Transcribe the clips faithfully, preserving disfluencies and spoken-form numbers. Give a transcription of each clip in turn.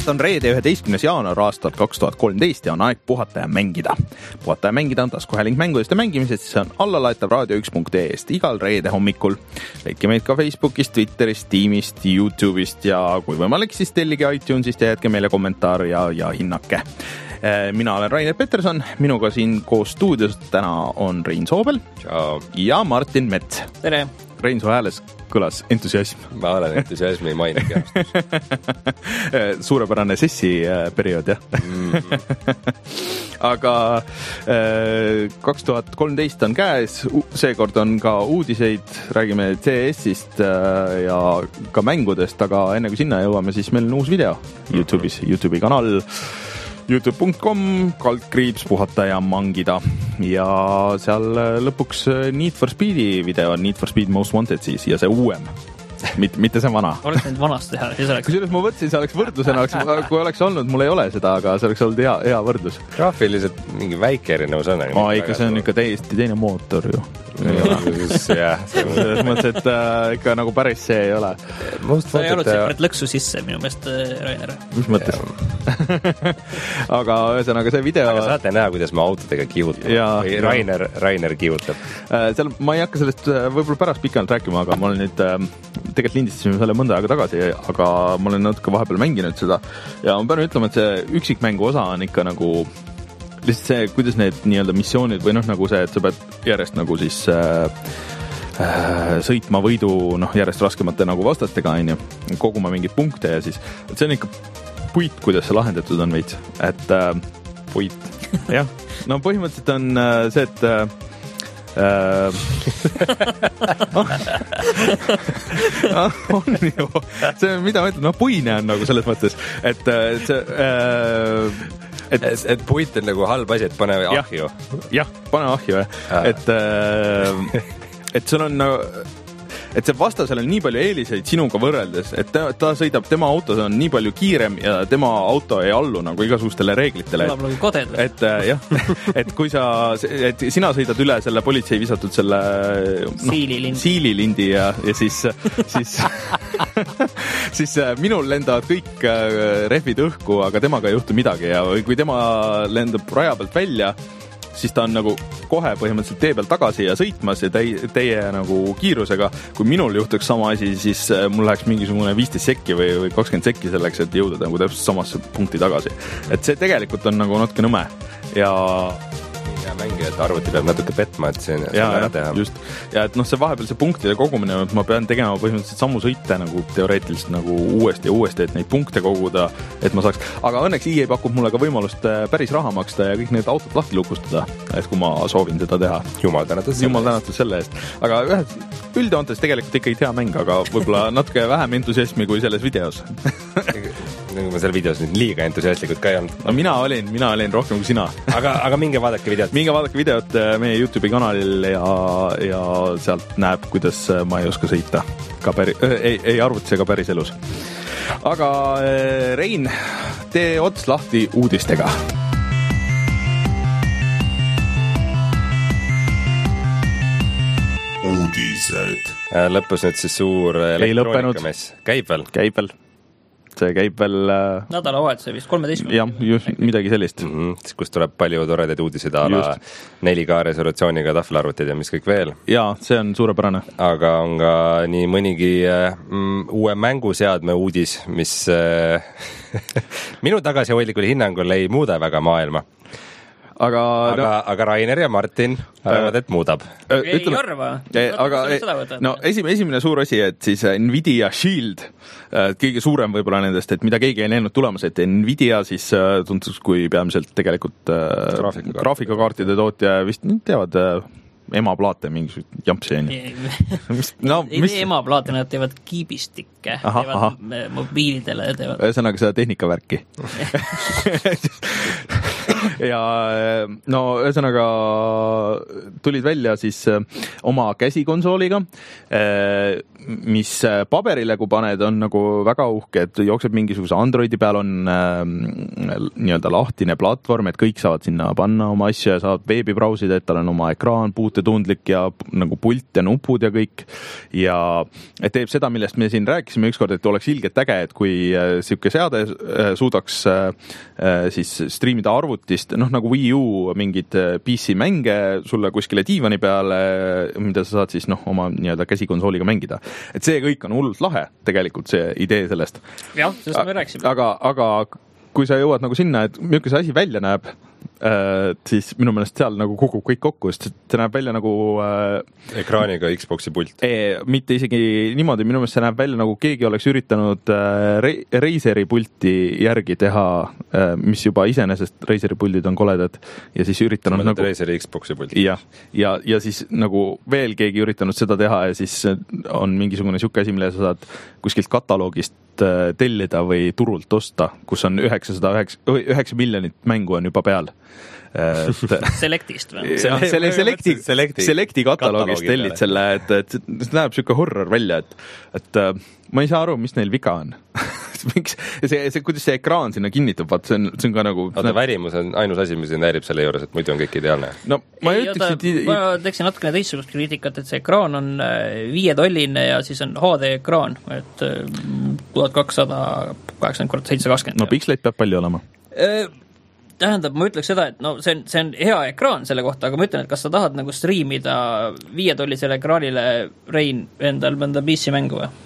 on reede üheteistkümnes jaanuar aastal kaks tuhat kolmteist ja on aeg puhata ja mängida. Puhata ja mängida on taskuhääling mängudest ja mängimisest, siis on allalaetav raadio üks punkt ee-st igal reede hommikul. Leidke meid ka Facebookist, Twitterist, Teamist, YouTube'ist ja kui võimalik, siis tellige iTunesist ja jätke meile kommentaar ja, ja hinnake. Mina olen Rainer Peterson, minuga siin koos stuudios täna on Rein Soobel Ciao. Ja Martin Mets. Tere! Rein, su hääles kõlas entusiasm. Ma olen entusiasmi mainigi. Suurepärane sessi periood, jah. Mm-hmm. Aga kaks tuhat kolmteist on käes, seekord on ka uudiseid, räägime C S-ist ja ka mängudest, aga enne kui sinna jõuame, siis meil on uus video YouTube'is, YouTube'i kanal youtube punkt com, kaldkriips, puhata ja mangida. Ja seal lõpuks Need for Speedi video, Need for Speed Most Wanted siis, ja see uuem. Mitte, mitte see vana. Oleks nüüd vanast teha. Kusjuures ma võtsin, see oleks võrdlusena, kui oleks olnud, mul ei ole seda, aga see oleks olnud hea, hea võrdlus. Graafiliselt mingi väike erinevus on. Aa, ikka see on ikka täiesti teine mootor ju. Jah, selles mõttes, et äh, ikka nagu päris see ei ole. Sa ei olnud separat lõksu sisse minu meelest, Rainer. Mis mõttes? Aga ühesõnaga see video... Aga saate näha, kuidas ma autodega kiivutab. Või Rainer, Rainer kiivutab. Seal, ma ei hakka sellest võib-olla pärast pikalt rääkima, aga ma olen nüüd... Tegelikult lindistasime selle mõnda aega tagasi, aga ma olen natuke vahepeal mänginud seda. Ja ma pean ütlema, et see üksikmängu osa on ikka nagu... Lihtsalt see, kuidas need nii-öelda missioonid või noh, nagu see, et sa pead järjest nagu siis äh, äh, sõitma võidu noh, järjest raskemate nagu vastastega, on ju, koguma mingeid punkte ja siis, et see on ikka puit, kuidas see lahendatud on veits, et äh, puit, jah, no põhimõtteliselt on äh, see, et äh, on ju, see, mida ma ütlen, no puine on nagu selles mõttes, et, et see äh, Et, et, et puit on nagu halb asi, et pane ahju. Jah, pane ahju, jah. Et, et sul on nagu, et see vastasel on nii palju eeliseid sinuga võrreldes, et ta, ta sõidab, tema auto on nii palju kiirem ja tema auto ei allu nagu igasugustele reeglitele. Tuleb nagu koded. Et, jah, et kui sa, et sina sõidad üle selle politsei visatud selle no, siililindi, siililindi ja, ja siis, siis, siis minul lendavad kõik rehvid õhku, aga temaga ei juhtu midagi ja kui tema lendab raja pealt välja, siis ta on nagu kohe põhimõtteliselt tee peal tagasi ja sõitmas ja teie, teie nagu kiirusega. Kui minul juhtuks sama asi, siis mul läheks mingisugune viisteist sekki või, või kakskümmend sekki selleks, et jõuda nagu täpselt samasse punkti tagasi. Et see tegelikult on nagu natuke nõme ja... Ja mängijad arvuti peab natuke petma, et see on ära teha. Just. Ja et noh, see vahepeal see punktide kogumine, et ma pean tegema põhimõtteliselt sammu sõite nagu teoreetiliselt nagu uuesti ja uuesti, et neid punkte koguda, et ma saaks. Aga õnneks E A pakub mulle ka võimalust päris raha maksta ja kõik need autod lahti lukustada, et kui ma soovin seda teha. Jumal tänatud Jumal tänatud selle eest. Aga ühed üldjoontes tegelikult ikka ei tea mäng, aga võib-olla natuke vähem entusiasmi kui selles videos. Nagu ma selle videos nüüd liiga entusiastlikult ka ei olnud. No mina olin, mina olin rohkem kui sina. Aga, aga minge vaadake videot. Minge vaadake videot meie YouTube'i kanalil ja, ja sealt näeb, kuidas ma ei oska sõita. Ka päri, ei, ei arvutis ega päris elus. Aga Rein, tee ots lahti uudistega. Uudised. Lõppus nüüd siis suur elektroonikamess. Käib veel? Käib veel. See käib veel... Nädalavahetuse vist, kolmeteist. Jah, just midagi sellist. Mm-hmm. Kus tuleb palju toredaid uudiseid ala neli K resolutsiooniga tahvelarvutid ja mis kõik veel. Jaa, see on suurepärane. Aga on ka nii mõnigi mm, uue mänguseadme uudis, mis minu tagasihoidlikul hinnangul ei muuda väga maailma. Aga, aga, no, aga Rainer ja Martin arvavad, et muudab. Ei ütleme, arva. Aga no, esimene, esimene suur asi, et siis Nvidia Shield, kõige suurem võib-olla nendest, et mida keegi ei näinud tulemas, et Nvidia siis tuntus kui peamiselt tegelikult graafikakaart. graafikakaartide tootja vist teavad emaplaate mingisugust jampsi. No, ei mis... emaplaate, nad teevad kiibistikke, aha, teevad aha. mobiilidele. Teevad... Ühesõnaga seda tehnikavärki. ja no ühesõnaga tulid välja siis oma käsikonsooliga, mis paberile, kui paned, on nagu väga uhke, et jookseb mingisuguse Androidi peal, on äh, nii-öelda lahtine platvorm, et kõik saavad sinna panna oma asju ja saavad veebi brausida, et tal on oma ekraan, puutetundlik ja nagu pult ja nupud ja kõik. Ja et teeb seda, millest me siin rääkisime ükskord, et oleks ilgelt äge, et kui äh, siuke seade äh, suudaks äh, siis streamida arvutist, noh nagu Wii U mingid P C mänge sulle kuskile diivani peale, mida sa saad siis noh oma nii-öelda käsikonsooliga mängida. Et see kõik on hullult lahe, tegelikult see idee sellest. Jah, sellest me rääksime. Aga, aga kui sa jõuad nagu sinna, et milline see asi välja näeb, äh, siis minu meelest seal nagu kukub kõik kokku, sest see näeb välja nagu äh, ekraaniga Xboxi pult. Ee, mitte isegi niimoodi, minu meelest see näeb välja nagu keegi oleks üritanud äh, Razeri pulti järgi teha, äh, mis juba iseenesest Razeri puldid on koledad ja siis üritanud ma nagu Razeri Xboxi pulti. Ja, ja, ja siis nagu veel keegi üritanud seda teha ja siis on mingisugune siuke asi, mille sa saad kuskilt kataloogist tellida või turult osta, kus on üheksasada üheksa miljonit mängu on juba peal. Selectist või? Selle Selecti, Selecti, Selecti kataloogist tellid selle, et, et see näeb siuke horror välja, et, et ma ei saa aru, mis neil viga on. Miks, see, see, kuidas see ekraan sinna kinnitub, vaat see on, see on ka nagu... Oota, värimus on ainus asi, mis siin näärib selle juures, et muidu on kõik ideaalne. No ma ei, ei ütleks, et... Ma teeksin natukene teistsugust kriitikat, et see ekraan on viietolline ja siis on H D ekraan, et tuhat kakssada kaheksakümmend korda seitsesada kakskümmend. No piksleid peab palju olema. Tähendab, ma ütleks seda, et no see on, see on hea ekraan selle kohta, aga ma ütlen, et kas sa tahad nagu striimida viietollisele ekraanile Rein endal mõnda P C mängu või?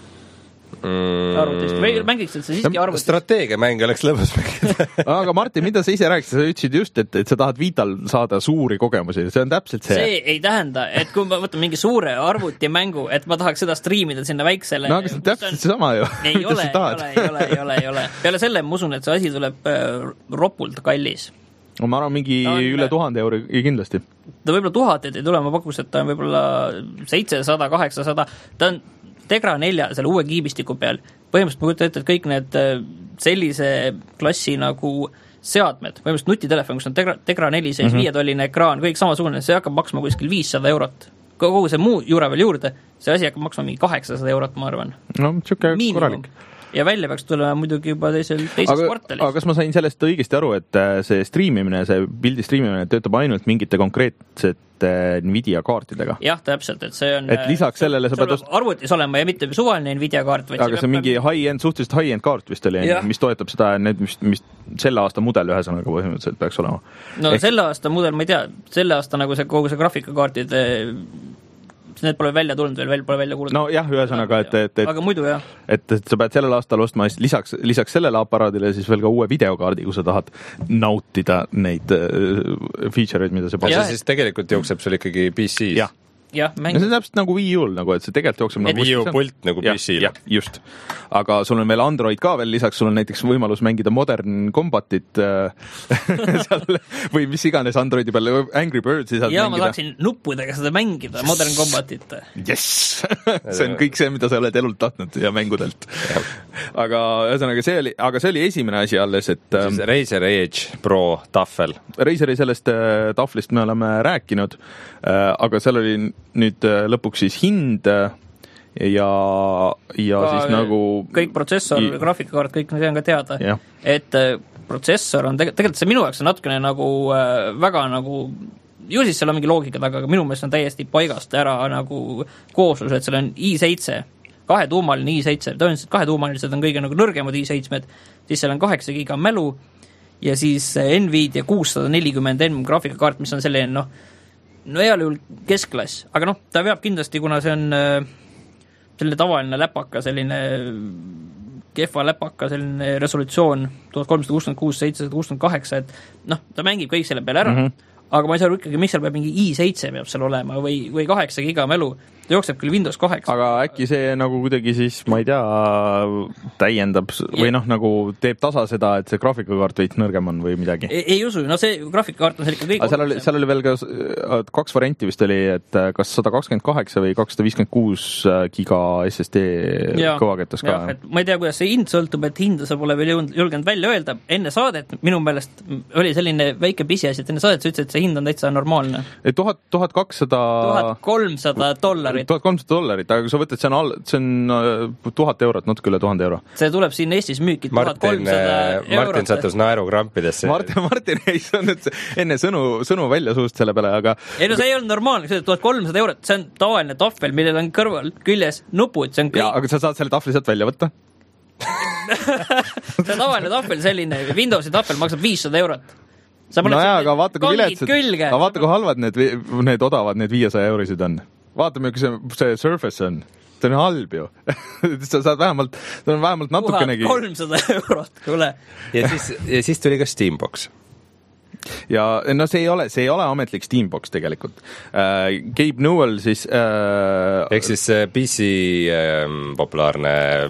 Mm. Arvutist. Või mängiksid sa siiski arvutist? Strateegiamäng oleks lõbus mängida. Aga Martin, mida sa ise rääkisid? Sa ütlesid just, et, et sa tahad Vital saada suuri kogemusi. See on täpselt see. See ei tähenda, et kui ma võtan mingi suure arvutimängu, et ma tahaks seda striimida sinna väiksele... No, aga see on täpselt on... sama ju. Ei ole, ei ole, ei ole, ei ole, ei ole. Peale selle ma usun, et see asi tuleb äh, ropult kallis. No, ma arvan, mingi on... üle tuhande euri kindlasti. Ta võib-olla tuhat, et ei tule, ma pakus, et ta on võib-olla seitsesada, kaheksasada. Ta on Tegra nelja selle uue kiibistiku peal. Põhimõtteliselt ma kujutan ette, et kõik need sellise klassi nagu seadmed, põhimõtteliselt nutitelefon, kus on Tegra, Tegra neli sees mm-hmm. viietolline ekraan, kõik samasugune, see hakkab maksma kuskil viissada eurot. Kogu see muu juure veel juurde, see asi hakkab maksma mingi kaheksasada eurot, ma arvan. No, siuke korralik. Ja välja peaks tulema muidugi juba teisel, teises aga, kvartalis. Aga kas ma sain sellest õigesti aru, et see striimimine, see pildi striimimine töötab ainult mingite konkreetsete Nvidia kaartidega? Jah, täpselt, et see on... Et lisaks sellele sa pead... arvutis olema ja mitte suvaline Nvidia kaart. Aga see on mingi high-end, suhteliselt high-end kaart vist oli, mis toetab seda, need, mis, mis selle aasta mudel ühesõnaga põhimõtteliselt peaks olema. No Ehk... selle aasta mudel, ma ei tea, selle aasta nagu see kogu see graafikakaartide... need pole välja tulnud veel, veel pole välja kuulnud. No jah, ühesõnaga, et, et, et, aga muidu jah. Et, et sa pead sellel aastal ostma lisaks, lisaks sellele aparaadile siis veel ka uue videokaardi, kui sa tahad nautida neid uh, feature'id, mida see pakub. Ja siis tegelikult jookseb sul ikkagi P C-s. Jah. Ja, mäng... see on täpselt nagu Wii U-l, nagu, et see tegelikult jookseb nagu... Wii U pult nagu P C-l. Ja, just. Aga sul on veel Android ka veel lisaks, sul on näiteks võimalus mängida Modern Combatit seal, või mis iganes Androidi peal, Angry Birds saad ja, mängida. Ma saaksin nuppudega seda mängida, Modern Combatit. Yes! see on kõik see, mida sa oled elult tahtnud ja mängudelt. aga ühesõnaga, see oli, aga see oli esimene asi alles, et... Siis Razer Edge Pro tahvel. Razeri sellest äh, tahvlist me oleme rääkinud, äh, aga seal oli nüüd lõpuks siis hind ja, ja ka siis nagu... kõik protsessor, I... graafikakaart, kõik see on ka teada. Ja. Et protsessor on tegelikult, tegelikult see minu jaoks on natukene nagu väga nagu, ju siis seal on mingi loogika taga, aga minu meelest on täiesti paigast ära nagu kooslus, et seal on i seitse, kahetuumaline i seitse, tõenäoliselt kahetuumalised on kõige nagu nõrgemad i seitsmed, siis seal on kaheksa giga mälu ja siis Nvidia kuussada nelikümmend M graafikakaart, mis on selline, noh, no heal juhul keskklass, aga noh, ta veab kindlasti, kuna see on äh, selline tavaline läpaka, selline kehva läpaka, selline resolutsioon tuhat kolmsada kuuskümmend kuus, seitsesada kuuskümmend kaheksa, et noh, ta mängib kõik selle peale ära, mm -hmm. aga ma ei saa aru ikkagi, mis seal peab mingi i seitse peab seal olema või, või kaheksa giga mälu, ta jookseb küll Windows kaheksa. aga äkki see nagu kuidagi siis, ma ei tea, täiendab või noh, nagu teeb tasa seda, et see graafikakaart veits nõrgem on või midagi? Ei, ei usu, no see graafikakaart on seal ikka kõik. Seal oli, seal oli veel ka kaks varianti vist oli, et kas sada kakskümmend kaheksa või kakssada viiskümmend kuus giga S S D ja, kõvaketas ka. Ja, et ma ei tea, kuidas see hind sõltub, et hinda sa pole veel julgenud välja öelda. Enne saadet minu meelest oli selline väike pisiasi, et enne saadet sa ütlesid, et see hind on täitsa normaalne. tuhat, tuhat kakssada tuhat kolmsada dollarit. tuhat kolmsada dollarit, aga kui sa võtad, see on, all, see on tuhat eurot, natuke üle tuhande euro. See tuleb siin Eestis müüki tuhat kolmsada eurot. Martin sattus naerukrampidesse. Martin, Martin ei saanud enne sõnu, sõnu välja suust selle peale, aga... Ei no see ei olnud normaalne, see tuhat kolmsada eurot, see on tavaline tahvel, millel on kõrval küljes nupud, see on kõik... Ja, aga sa saad selle tahvli sealt välja võtta? see tavaline tahvel, selline Windowsi tahvel maksab viissada eurot. No jaa, aga vaata, kui viletsad, aga vaata, kui halvad need, need odavad, need viiesaja eurisid on. Vaatame, kui see, see Surface on. See on halb ju. sa saad vähemalt, see on vähemalt natukenegi... kolmsada eurot, kuule. Ja siis, ja siis tuli ka Steambox. Ja no see ei ole, see ei ole ametlik Steambox tegelikult. Äh, Gabe Newell siis... Äh, Ehk siis P C äh, populaarne,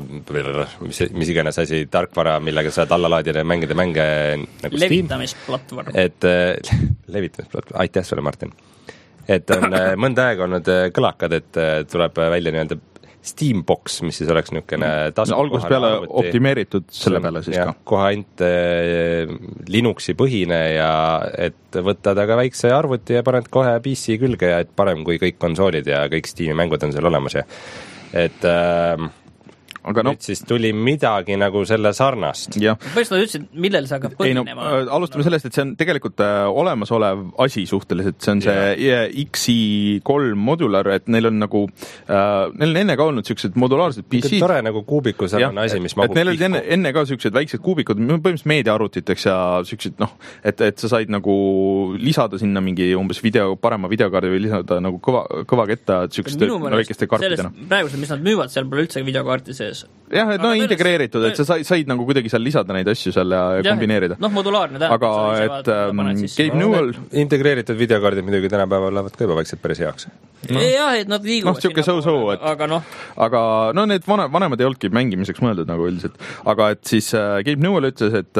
mis, mis iganes asi, tarkvara, millega saad alla laadida ja mängida mänge nagu levitamisplatvorm. Et äh, levitamisplatvorm, aitäh sulle, Martin. Et on äh, mõnda aega olnud äh, kõlakad, et äh, tuleb välja nii-öelda Steambox, mis siis oleks niisugune tasu no, alguses peale arvuti. Optimeeritud selle peale siis ja, ka. Kohe ainult äh, Linuxi põhine ja et võtad aga väikse arvuti ja paned kohe P C külge ja et parem kui kõik konsoolid ja kõik Steam'i mängud on seal olemas ja et äh, aga nüüd no, siis tuli midagi nagu selle sarnast. Põhjus nad ütlesid, millel see hakkab põhinema? No, alustame sellest, et see on tegelikult äh, olemasolev asi suhteliselt, see on see ja. X I kolm modular, et neil on nagu äh, neil on enne ka olnud siuksed modulaarsed P C-d. Tore nagu kuubiku sarnane asi, mis magub neil olid enne, enne ka siuksed väiksed kuubikud, põhimõtteliselt meediaarvutiteks ja siuksed, noh, et, et sa said nagu lisada sinna mingi umbes video, parema videokaardi või lisada nagu kõva, kõva ketta siukeste väikeste karpidena. Praegusel, mis nad müüvad, seal pole üldse videokaarti sees. jah, et no integreeritud, et sa said, said nagu kuidagi seal lisada neid asju seal ja, ja kombineerida. Noh, modulaarne tähendab. Aga et ähm, Gabe Newell... Integreeritud videokaardid midagi tänapäeval lähevad ka juba vaikselt päris heaks. No. jah, et nad liiguvad. noh, siuke so-so, et aga noh. Aga no need vane, vanemad ei olnudki mängimiseks mõeldud nagu üldiselt. Aga et siis äh, Gabe Newell ütles, et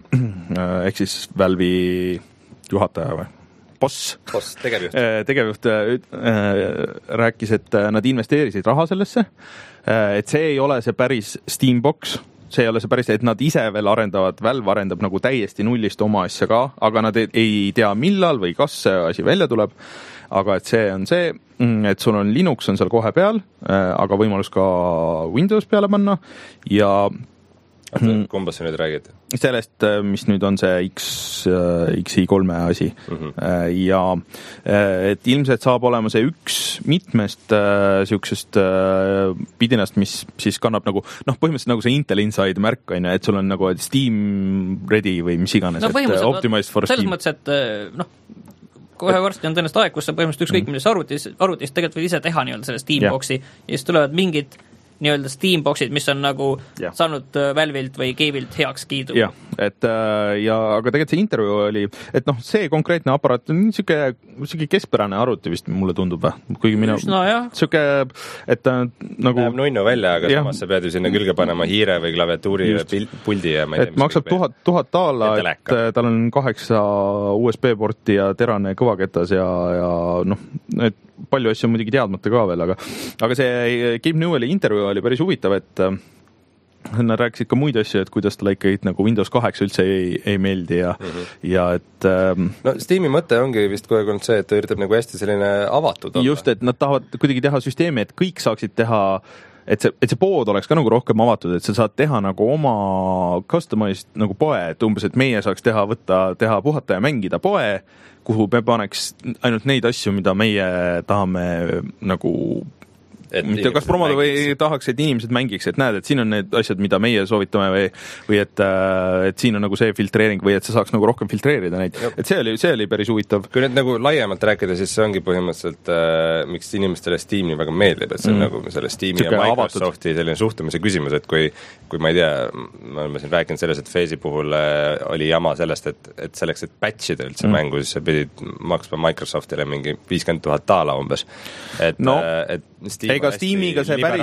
äh, ehk siis Valve'i juhataja või? Boss, Boss, tegevjuht, tegevjuht äh, rääkis, et nad investeerisid raha sellesse, et see ei ole see päris Steambox, see ei ole see päris, et nad ise veel arendavad, Valve arendab nagu täiesti nullist oma asja ka, aga nad ei tea millal või kas see asi välja tuleb, aga et see on see, et sul on Linux on seal kohe peal, aga võimalus ka Windows peale panna ja kumba sa nüüd räägid? Sellest, mis nüüd on see X, X I kolme asi. Mm-hmm. Ja et ilmselt saab olema see üks mitmest siuksest pidinast, mis siis kannab nagu, noh, põhimõtteliselt nagu see Intel Inside märk, on, et sul on nagu Steam ready või mis iganes, no, et optimized for Steam. Selles mõttes, et noh, kohe varsti on tõenäoliselt aeg, kus sa põhimõtteliselt ükskõik milles arvutis, arvutis tegelikult võid ise teha nii-öelda selle Steamboxi ja. ja siis tulevad mingid nii-öelda Steamboxid, mis on nagu ja. saanud Valve'ilt või Gabe'ilt heaks kiidu. jah, et ja, aga tegelikult see intervjuu oli, et noh, see konkreetne aparaat on siuke, siuke keskpärane arvuti vist mulle tundub, kuigi minu no, siuke, et nagu läheb nunnu välja, aga ja. samas sa pead ju sinna külge panema hiire või klaviatuuri või puldi ja ma ei tea, et maksab tuhat, tuhat taala, et tal on kaheksa U S B porti ja terane kõvaketas ja, ja noh, et palju asju on muidugi teadmata ka veel, aga, aga see Gabe Newelli intervjuu oli päris huvitav, et nad rääkisid ka muid asju, et kuidas talle ikkagi nagu Windows kaheksa üldse ei, ei meeldi ja, mm-hmm. ja et ähm, no Steam'i mõte ongi vist kogu aeg olnud see, et ta üritab nagu hästi selline avatud olla. Just, et nad tahavad kuidagi teha süsteemi, et kõik saaksid teha, et see, et see pood oleks ka nagu rohkem avatud, et sa saad teha nagu oma customized nagu poe, et umbes, et meie saaks teha, võtta, teha puhata ja mängida poe, kuhu me paneks ainult neid asju, mida meie tahame nagu mitte kas promoda või tahaks, et inimesed mängiks, et näed, et siin on need asjad, mida meie soovitame või, või et, et siin on nagu see filtreering või et sa saaks nagu rohkem filtreerida neid. Et see oli, see oli päris huvitav. Kui nüüd nagu laiemalt rääkida, siis see ongi põhimõtteliselt äh, miks inimestele Steam nii väga meeldib, et see on mm. nagu selle Steam'i Siuke ja Microsofti selline suhtumise küsimus, et kui, kui ma ei tea, me oleme siin rääkinud selles, et Phase'i puhul äh, oli jama sellest, et, et selleks, et patchida üldse mm. mängu, siis sa pidid maksma Microsoftile mingi viiskümmend tuhat daala umbes. Et, no. äh, et Steam ega Steamiga see päris,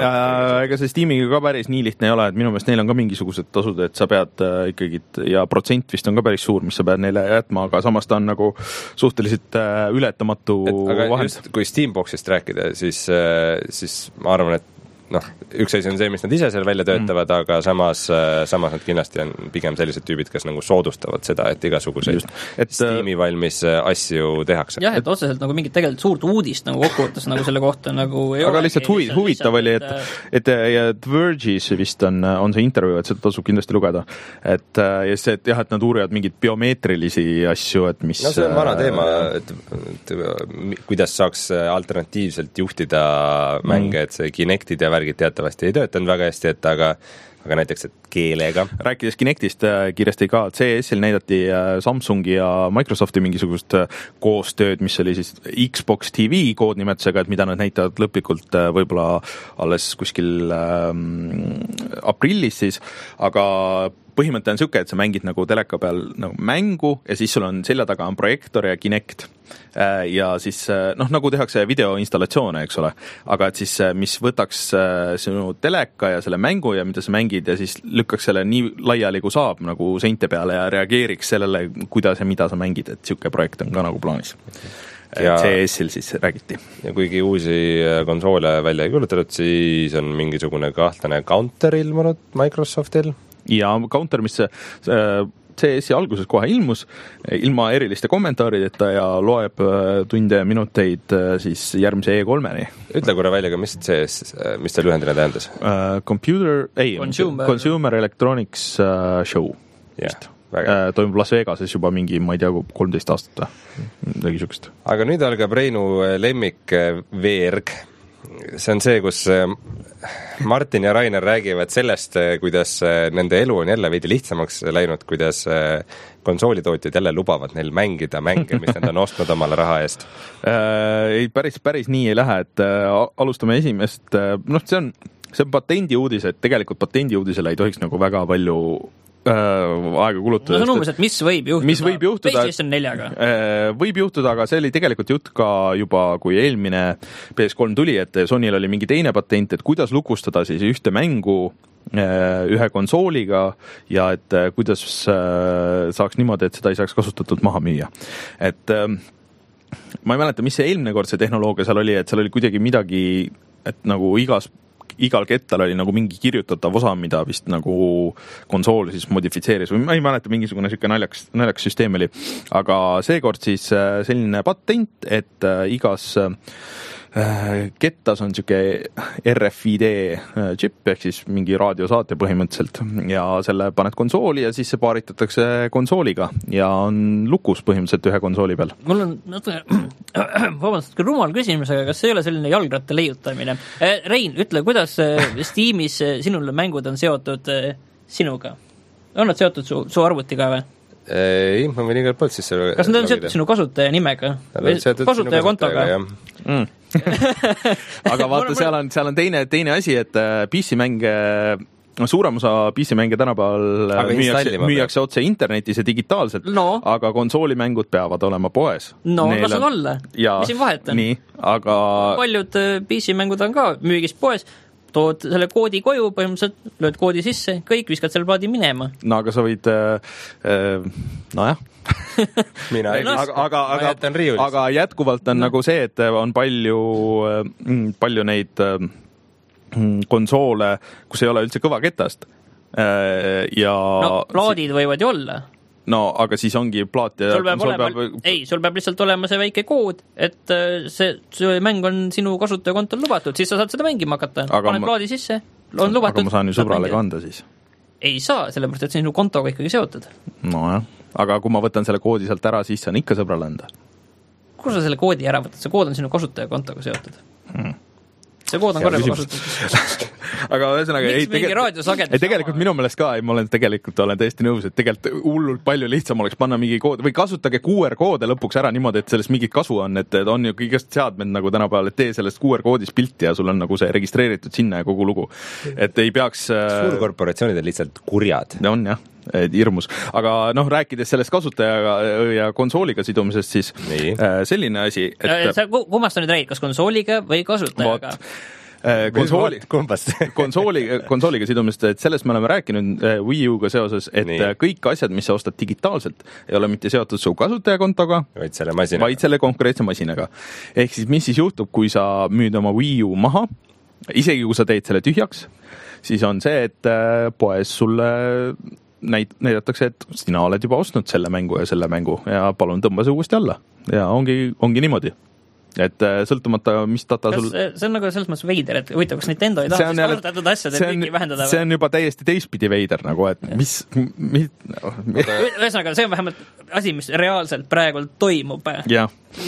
ega see Steamiga ka päris nii lihtne ei ole, et minu meelest neil on ka mingisugused tasud, et sa pead äh, ikkagi, ja protsent vist on ka päris suur, mis sa pead neile jätma, aga samas ta on nagu suhteliselt äh, ületamatu et, aga vahend. Just, kui Steamboxist rääkida, siis, äh, siis ma arvan, et noh, üks asi on see, mis nad ise seal välja töötavad mm., aga samas, samas nad kindlasti on pigem sellised tüübid, kes nagu soodustavad seda, et igasuguseid et, Steam'i valmis asju tehakse. jah, et otseselt nagu mingit tegelikult suurt uudist nagu kokkuvõttes nagu selle kohta nagu ei aga ole. lihtsalt huvi, huvitav oli, et, et ja Verge'is vist on, on see intervjuu, et seda tasub kindlasti lugeda. Et ja see, et jah, et nad uurivad mingeid biomeetrilisi asju, et mis no see on vana teema, et, et kuidas saaks alternatiivselt juhtida mänge, mm. et see Kinectid ja värgid teatavasti ei töötanud väga hästi, et aga, aga näiteks, et keelega. Rääkides Kinectist kiiresti ka, C E S-il näidati Samsungi ja Microsofti mingisugust koostööd, mis oli siis Xbox T V koodnimetusega, et mida nad näitavad lõplikult võib-olla alles kuskil ähm, aprillis siis, aga põhimõte on siuke, et sa mängid nagu teleka peal nagu mängu ja siis sul on selja taga on projektor ja Kinect ja siis noh, nagu tehakse videoinstallatsioone, eks ole, aga et siis mis võtaks sinu teleka ja selle mängu ja mida sa mängid ja siis lükkaks selle nii laiali kui saab nagu seinte peale ja reageeriks sellele, kuidas ja mida sa mängid, et siuke projekt on ka nagu plaanis. Ja C E S-il siis räägiti. Ja kuigi uusi konsoole välja ei kuulutatud, siis on mingisugune kahtlane Counter ilmunud Microsoftil. Ja Counter, mis C E S-i alguses kohe ilmus, ilma eriliste kommentaarideta ja loeb tunde ja minuteid siis järgmise E kolmeni. Ütle korra välja ka, mis C E S, mis ta lühendina tähendas? Uh, computer, ei, Consumer, Consumer Electronics uh, Show. Yeah. Uh, toimub Las Vegases juba mingi, ma ei tea, kolmteist aastat midagi sükest. Aga nüüd algab Reinu lemmik V R G. See on see, kus Martin ja Rainer räägivad sellest, kuidas nende elu on jälle veidi lihtsamaks läinud, kuidas konsoolitootjad jälle lubavad neil mängida mänge, mis nad on ostnud omale raha eest. Ei, päris, päris nii ei lähe, et alustame esimest, noh, see on, see on patendi uudis, et tegelikult patendi uudisele ei tohiks nagu väga palju äh, aega kulutada. No see on umbes, et mis võib juhtuda, mis võib juhtuda PlayStation neljaga. Äh, võib juhtuda, aga see oli tegelikult jutt ka juba, kui eelmine P S kolm tuli, et Sonyl oli mingi teine patent, et kuidas lukustada siis ühte mängu äh, ühe konsooliga ja et äh, kuidas äh, saaks niimoodi, et seda ei saaks kasutatud maha müüa. Et äh, ma ei mäleta, mis see eelmine kord see tehnoloogia seal oli, et seal oli kuidagi midagi, et nagu igas igal kettal oli nagu mingi kirjutatav osa, mida vist nagu konsool siis modifitseeris või ma ei mäleta, mingisugune selline naljaks, naljaks süsteem oli. Aga seekord siis selline patent, et igas kettas on siuke R F I D chip ehk siis mingi raadiosaate põhimõtteliselt ja selle paned konsooli ja siis see paaritatakse konsooliga ja on lukus põhimõtteliselt ühe konsooli peal. Mul on natuke, vabandust, rumal küsimus, aga kas see ei ole selline jalgratta leiutamine? Rein, ütle, kuidas Steamis sinule mängud on seotud sinuga? On nad seotud su, su arvutiga või? Ei, ma võin igalt poolt sisse kas nad on seotud sinu kasutaja nimega? Kasutaja kontoga? Mm. aga vaata, seal on, seal on teine, teine asi, et P C-mänge, suurem osa P C-mänge tänapäeval müüakse, müüakse otse internetis ja digitaalselt, no. Aga konsoolimängud peavad olema poes. No, las on olla. Mis siin vahet on? Nii, aga... Paljud P C-mängud on ka müügis poes, tood selle koodi koju, põhimõtteliselt lööd koodi sisse, kõik viskad selle plaadi minema. No, aga sa võid, äh, nojah. Mina ei, no, aga, aga, aga, aga jätkuvalt on no. nagu see, et on palju, palju neid konsoole, kus ei ole üldse kõva ketast. Ja... No, plaadid võivad ju olla. No, aga siis ongi plaat ja... Sul peab olema, peab... Ei, sul peab lihtsalt olema see väike kood, et see, see mäng on sinu kasutajakontol lubatud, siis sa saad seda mängima hakata. Aga paned ma... plaadi sisse, on lubatud. Aga ma saan ju sõbrale ka anda siis. Ei saa, sellepärast, et see on sinu kontoga ikkagi seotud. No jah, aga kui ma võtan selle koodi sealt ära, siis saan ikka sõbrale anda. Kus sa selle koodi ära võtad? See kood on sinu kasutajakontoga seotud. Hmm. see kood on korra kasutatud. Aga ühesõnaga ei, tegel... ei tegelikult minu meelest ka, ei, ma olen tegelikult olen täiesti nõus, et tegelikult hullult palju lihtsam oleks panna mingi kood või kasutage Q R koode lõpuks ära niimoodi, et sellest mingit kasu on, et on ju kõigest seadmed nagu tänapäeval, et tee sellest Q R koodist pilti ja sul on nagu see registreeritud sinna ja kogu lugu. Et ei peaks suurkorporatsioonid on lihtsalt kurjad. On jah, hirmus. Aga noh, rääkides sellest kasutajaga ja konsooliga sidumisest, siis Nii. selline asi, et sa kummast on nüüd räägid, kas konsooliga või kasutajaga? Võt. konsooli, konsooli, konsooliga sidumist, et sellest me oleme rääkinud Wii Uga seoses, et Nii. kõik asjad, mis sa ostad digitaalselt, ei ole mitte seotud su kasutajakontoga, vaid selle masinaga. Vaid selle konkreetse masinaga. Ehk siis, mis siis juhtub, kui sa müüd oma Wii U maha, isegi kui sa teed selle tühjaks, siis on see, et poes sulle näit-, näidatakse, et sina oled juba ostnud selle mängu ja selle mängu ja palun tõmba see uuesti alla. Ja ongi, ongi niimoodi. Et sõltumata, mis data kas, sul... See on nagu selles mõttes veider, et huvitav, kas Nintendo ei taha siis kasutatud asjade müügi vähendada? See on juba täiesti teistpidi veider, nagu, et mis... mis ühesõnaga, see on vähemalt asi, mis reaalselt praegu toimub. Jah,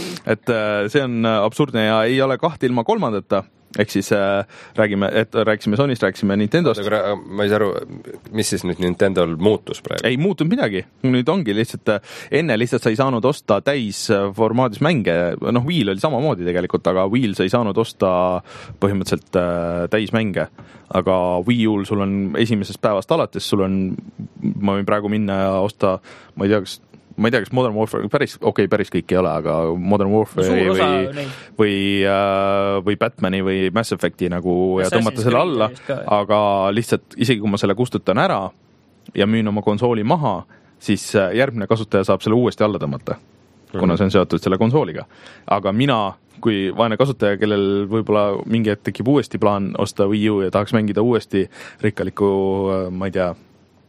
et see on absurdne ja ei ole kahte ilma kolmandata. Ehk siis äh, räägime, et rääkisime Sonyst, rääkisime Nintendost. Ma ei saa aru, mis siis nüüd Nintendol muutus praegu? Ei muutunud midagi. Nüüd ongi lihtsalt, enne lihtsalt sa ei saanud osta täis formaadis mänge. Noh, Wii'l oli samamoodi tegelikult, aga Wii'l sa ei saanud osta põhimõtteliselt äh, täis mänge. Aga Wii U'l sul on esimesest päevast alates, sul on, ma võin praegu minna ja osta, ma ei tea, kas ma ei tea, kas Modern Warfare, päris, okei, okay, päris kõik ei ole, aga Modern Warfare või, või, äh, või Batmani või Mass Effecti nagu ja tõmmata selle alla, aga lihtsalt isegi kui ma selle kustutan ära ja müün oma konsooli maha, siis järgmine kasutaja saab selle uuesti alla tõmmata, kuna see on seotud selle konsooliga. Aga mina, kui vaene kasutaja, kellel võib-olla mingi hetk tekib uuesti plaan osta Wii U ja tahaks mängida uuesti rikkaliku, ma ei tea,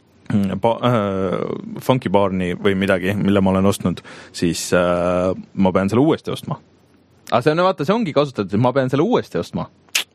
Ba- äh, Funky Barni või midagi, mille ma olen ostnud, siis äh, ma pean selle uuesti ostma. Aga see on, vaata, see ongi kasutatud, et ma pean selle uuesti ostma.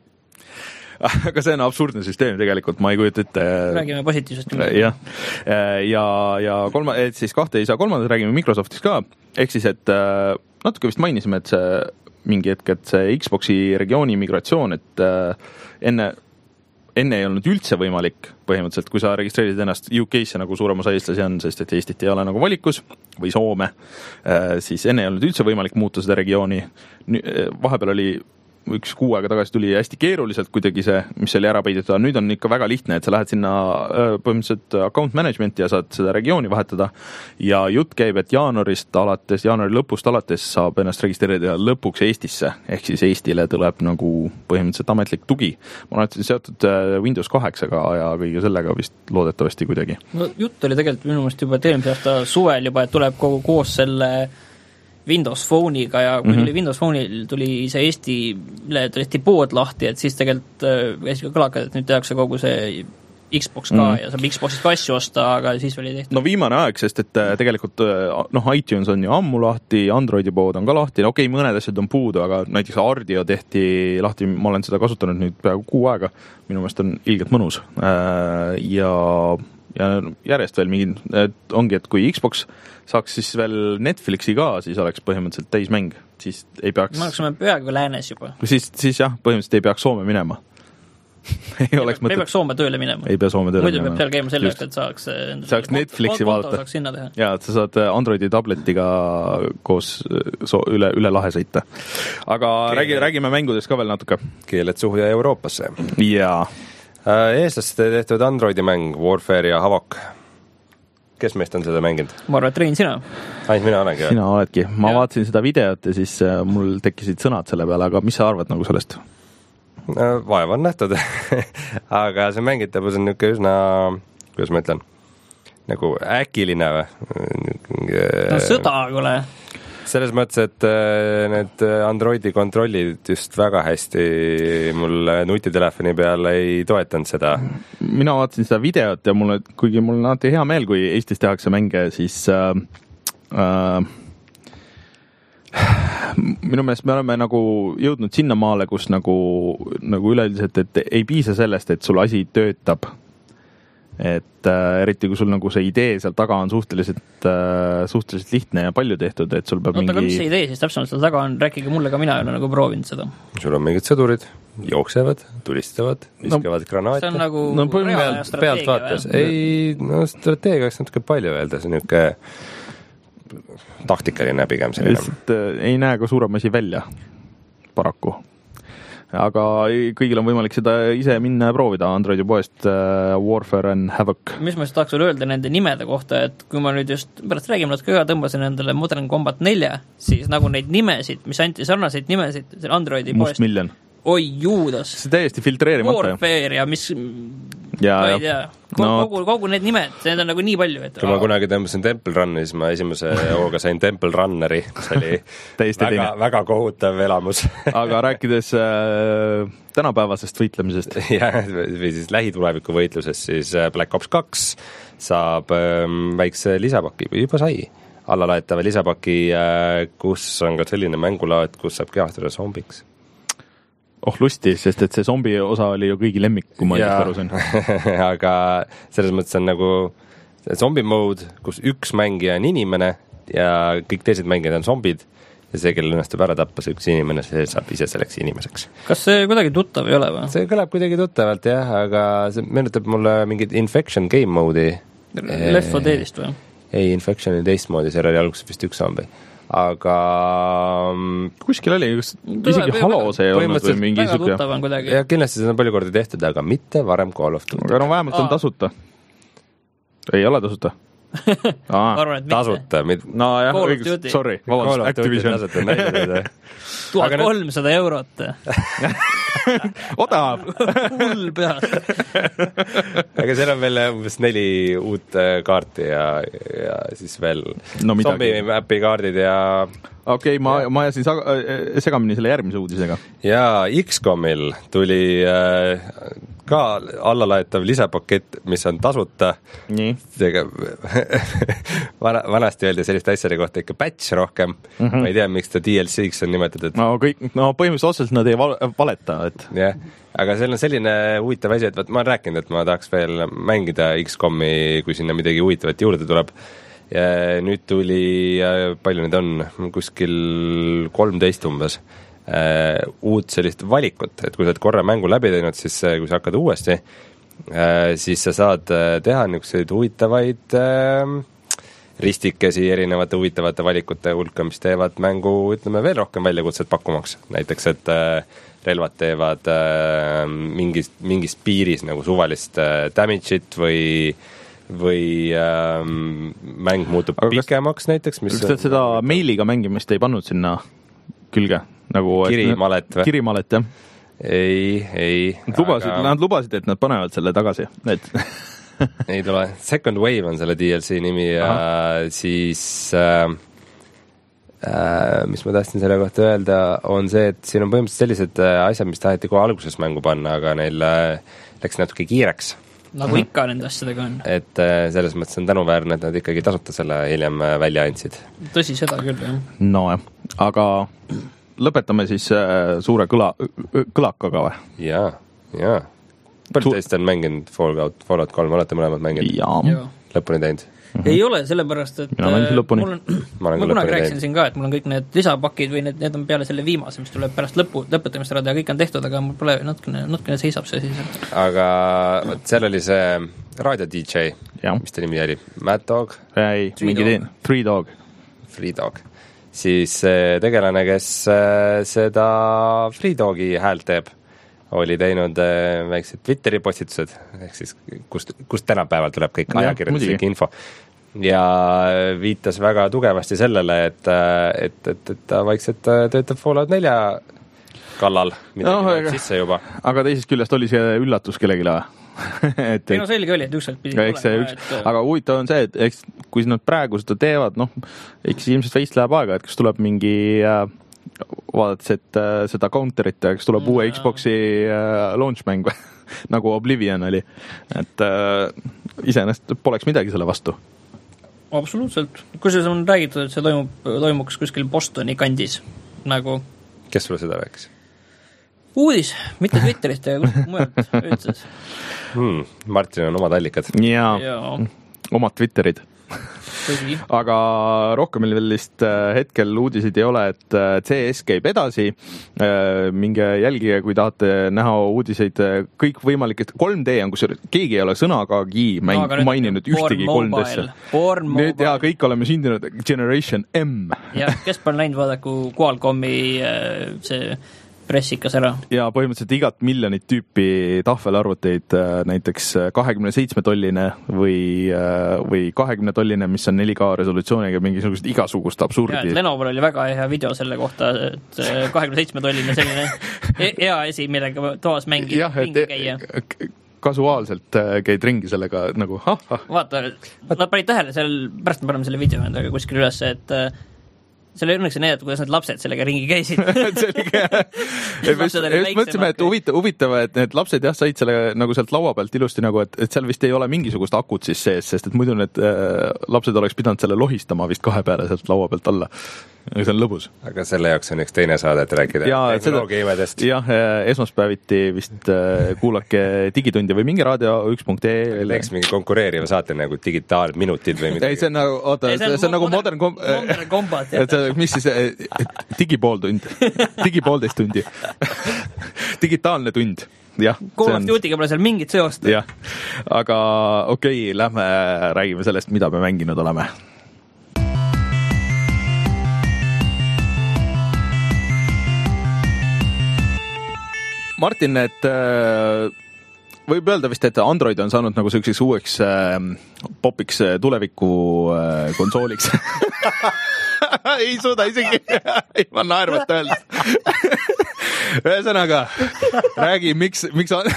Aga see on absurdne süsteem tegelikult, ma ei kujuta ette. Räägime positiivsest. Ja, ja, ja kolma, et siis kahte ei saa kolmandat, räägime Microsoftis ka. Ehk siis, et äh, natuke vist mainisime, et see mingi hetk, et see Xboxi regiooni migratsioon, et äh, enne enne ei olnud üldse võimalik põhimõtteliselt, kui sa registreerid ennast U K-sse nagu suurem osa eestlasi on, sest et Eestit ei ole nagu valikus või Soome, siis enne ei olnud üldse võimalik muuta seda regiooni. Vahepeal oli üks kuu aega tagasi tuli hästi keeruliselt kuidagi see, mis oli ära peidetud, nüüd on ikka väga lihtne, et sa lähed sinna põhimõtteliselt account management'i ja saad seda regiooni vahetada ja jutt käib, et jaanuarist alates, jaanuari lõpust alates saab ennast registreerida lõpuks Eestisse, ehk siis Eestile tuleb nagu põhimõtteliselt ametlik tugi. Ma olen seotud Windows kaheksaga ja kõige sellega vist loodetavasti kuidagi. No jutt oli tegelikult minu meelest juba eelmise aasta suvel juba, et tuleb kogu koos selle Windows Phone'iga ja kui mm-hmm. tuli Windows Phone'il tuli see Eestile tõesti pood lahti, et siis tegelikult käis ka kõlakad, et nüüd tehakse kogu see Xbox ka mm. ja saab Xboxist ka asju osta, aga siis oli tehtud. No viimane aeg, sest et tegelikult noh, iTunes on ju ammu lahti, Androidi pood on ka lahti, okei, okay, mõned asjad on puudu, aga näiteks Ardio tehti lahti, ma olen seda kasutanud nüüd peaaegu kuu aega, minu meelest on ilgelt mõnus ja ja järjest veel mingi, et ongi, et kui Xbox saaks siis veel Netflixi ka, siis oleks põhimõtteliselt täismäng, siis ei peaks... Me oleksime peaaegu läänes juba. Siis, siis jah, põhimõtteliselt ei peaks Soome minema. ei oleks mõtet... Me peaks Soome tööle minema. Ei pea Soome tööle Muidu minema. Muidu peab seal käima selleks, et saaks... Saaks Netflixi vaadata. Ja, et sa saad Androidi tabletiga koos so, üle, üle lahe sõita. Aga räägi, räägime mängudest ka veel natuke. Keeled suhu ja Euroopasse. Jaa. Eestlaste tehtud Androidi mäng Warfare ja Havok. Kes meist on seda mänginud? Ma arvan, et Rein, sina. Ainult mina olengi. Sina oledki. Ma ja. vaatasin seda videot ja siis mul tekkisid sõnad selle peale, aga mis sa arvad nagu sellest? Vaeva on nähtud. aga see mängitavus on niisugune üsna, kuidas ma ütlen, nagu äkiline või? No sõda, kuule. Selles mõttes, et need Androidi kontrollid just väga hästi mul nutitelefoni peal ei toetanud seda. Mina vaatasin seda videot ja mulle, kuigi mul on alati hea meel, kui Eestis tehakse mänge, siis äh, äh, minu meelest me oleme nagu jõudnud sinna maale, kus nagu, nagu üleüldiselt, et ei piisa sellest, et sul asi töötab. et äh, eriti kui sul nagu see idee seal taga on suhteliselt äh, suhteliselt lihtne ja palju tehtud, et sul peab Oota, mingi aga mis see idee siis täpsemalt seal taga on, rääkige mulle ka, mina ei ole nagu proovinud seda. Sul on mingid sõdurid, jooksevad, tulistavad, viskavad no, granaate. See on nagu no, reaalne strateegia. Pealt vaates, ei, no strateegia oleks natuke palju öelda, see on niisugune taktikaline pigem selline. Lihtsalt äh, ei näe ka suurem asi välja, paraku. Aga kõigil on võimalik seda ise minna ja proovida Androidi poest uh, Warfare and Havoc. Mis ma siis tahaks veel öelda nende nimede kohta, et kui ma nüüd just pärast räägime natuke ka, tõmbasin endale Modern Combat nelja, siis nagu neid nimesid, mis anti sarnaseid nimesid selle Androidi Must poest. Million. Oi juudas. See täiesti filtreerimata. Warfare ja mis... Ja, ma ei tea. Kogu, no. kogu, kogu need nimed, need on nagu nii palju. Et... Kui ma kunagi tõmbasin Temple Run'i, siis ma esimese hooga sain Temple Runneri. See oli väga, väga kohutav elamus. Aga rääkides äh, tänapäevasest võitlemisest. Ja, või siis lähituleviku võitlusest, siis Black Ops kaks saab äh, väikse lisapaki, või juba sai allalaetava lisapaki, äh, kus on ka selline mängulaad, kus saab kehastuda zombiks. Oh lusti, sest et see zombi osa oli ju kõigi lemmik, kui ma ja, aru sain. Aga selles mõttes on nagu zombi mode, kus üks mängija on inimene ja kõik teised mängijad on zombid ja see, kellel õnnestub ära tappa see üks inimene, see saab ise selleks inimeseks. Kas see kuidagi tuttav ei ole või? See kõlab kuidagi tuttavalt jah, aga see meenutab mulle mingit Infection game mode'i. Left four Deadist või? Ei, Infectioni teist moodi, see oli alguses vist üks zombi. Aga kuskil oli isegi Halo see olnud või mingi süke. Ja kindlasti seda on palju kordi tehtud, aga mitte varem Call of Duty. Aga no vähemalt on tasuta. Ei ole tasuta. Arvan, et tasuta. mitte. No jah, õigus, sorry. Vabandust, Activision. tuhat kolmsada eurot. Odav. Hull peast. Aga seal on veel umbes neli uut kaarti ja, ja siis veel no, zombi äpi kaardid ja okei, okay, ma, ma ajasin segamini selle järgmise uudisega. Ja X-Comil tuli äh, ka allalaetav lisapakett, mis on tasuta. Nii. Seega, vana, vanasti öeldi sellist asjade kohta ikka patch rohkem. Mm-hmm. Ma ei tea, miks ta D L C-ks on nimetatud. No, kõik, no põhimõtteliselt otseselt nad ei valeta. Et... jah, aga seal on selline huvitav asi, et vaat ma olen rääkinud, et ma tahaks veel mängida X-Comi, kui sinna midagi huvitavat juurde tuleb. Ja nüüd tuli, palju need on, kuskil kolmteist umbes, uh, uut sellist valikut, et kui sa oled korra mängu läbi teinud, siis kui sa hakkad uuesti, uh, siis sa saad teha niisuguseid huvitavaid uh, ristikesi erinevate huvitavate valikute hulka, mis teevad mängu, ütleme, veel rohkem väljakutset pakkumaks. Näiteks, et uh, relvad teevad uh, mingis, mingis piiris nagu suvalist uh, damage'it või või ähm, mäng muutub aga pikemaks kas, näiteks. Mis kas seda meiliga mängimist ei pannud sinna külge? Nagu, kirimalet või? Kirimalet, jah. Ei, ei. Nad lubasid, aga... nad lubasid, et nad panevad selle tagasi. Et... ei tule. Second Wave on selle D L C nimi ja aha. Siis äh, äh, mis ma tahtsin selle kohta öelda, on see, et siin on põhimõtteliselt sellised asjad, mis taheti kohe alguses mängu panna, aga neil äh, läks natuke kiireks. Nagu ikka nende asjadega on. Et selles mõttes on tänuväärne, et nad ikkagi tasuta selle hiljem välja andsid. Tõsi, seda küll, jah. No jah, aga lõpetame siis suure kõla, kõlakaga või? Jaa, jaa. Palju teist on mänginud Fallout, Fallout kolm, olete mõlemad mänginud? Jaa. Lõpuni teinud? Mm-hmm. Ei ole, sellepärast, et mul on, ma, ma kunagi rääkisin siin ka, et mul on kõik need lisapakid või need, need on peale selle viimase, mis tuleb pärast lõpu, lõpetamist ära ja kõik on tehtud, aga mul pole natukene, natukene seisab see siis. Aga võt, seal oli see raadio D J, ja. Mis ta nimi oli? Mad Dog? Ei, mingi teen, Free Dog. Free Dog. Siis tegelane, kes seda Free Dogi häält teeb, oli teinud väiksed Twitteri postitused, ehk siis kust, kust tänapäeval tuleb kõik ajakirjanduslik info. Ja viitas väga tugevasti sellele, et, et, et, et ta vaikselt töötab Fallout nelja kallal, midagi no, aga, sisse juba. Aga teisest küljest oli see üllatus kellegile et, ei no selge oli, et ükselt pidi tulema. Üks, et... Aga huvitav on see, et eks, kui nad praegu seda teevad, noh, eks ilmselt veist läheb aega, et kas tuleb mingi äh, vaadates, et äh, seda counterit, kas tuleb mm, uue jah. Xboxi äh, launchmäng nagu Oblivion oli. Et äh, iseenesest poleks midagi selle vastu. Absoluutselt. Kusjuures on räägitud, et see toimub, toimuks kuskil Bostoni kandis. Nagu... Kes sulle seda rääkis? uudis, mitte Twitterist ja kuskilt mujalt üldses. Hmm, Martin on omad allikad. Jaa, ja. Omad Twitterid. Tõsi. Aga rohkem meil veel vist hetkel uudiseid ei ole, et C S käib edasi. Minge jälgige, kui tahate näha uudiseid kõik võimalik, et kolm D on, kus keegi ei ole sõnagagi mäng, no, maininud ühtegi kolm D-sse. Nüüd ja kõik oleme sündinud Generation M. Ja, kes pole näinud vaadaku Qualcommi see pressikas ära. Ja põhimõtteliselt igat miljonit tüüpi tahvelarvuteid, näiteks kahekümne seitsme tolline või, või kahekümne tolline, mis on neli K resolutsiooniga, mingisugust igasugust absurdi. Ja, Lenovo'l oli väga hea video selle kohta, et kahekümne seitsme tolline selline hea esi, millega toas mängi ja, ringi käia. Kasuaalselt käid ringi sellega nagu ha, ha. Vaata, nad panid tähele, seal, pärast me paneme selle video endaga kuskil üles, et selle õnneks ei näidata, kuidas need lapsed sellega ringi käisid. mõtlesime, et huvitav, huvitav, et need lapsed jah, said selle nagu sealt laua pealt ilusti nagu, et, et seal vist ei ole mingisugust akut siis sees, sest et muidu need äh, lapsed oleks pidanud selle lohistama vist kahe peale sealt laua pealt alla. See on lõbus. Aga selle jaoks on üks teine saade, et rääkida tehnoloogia imedest. Jah, esmaspäeviti vist äh, kuulake Digitundi või mingi raadio üks punkt ee. Läks mingi konkureeriva saate nagu digitaalminutid või midagi. Ei, see on nagu, oota, ei, see on, see on nagu modern, modern, kom modern kombat. See, mis siis, digipooltund, digipoolteist tundi. Digitaalne tund. Jah, Call of Duty'ga pole seal mingit seost. Jah, aga okei, okay, lähme räägime sellest, mida me mänginud oleme. Martin, et võib öelda vist, et Android on saanud nagu selliseks uueks äh, popiks tuleviku äh, konsooliks. Ei suuda isegi ilma naervata öelda. Ühesõnaga, räägi, miks, miks on...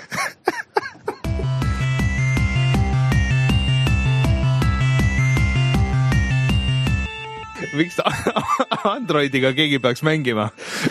miks Androidiga keegi peaks mängima?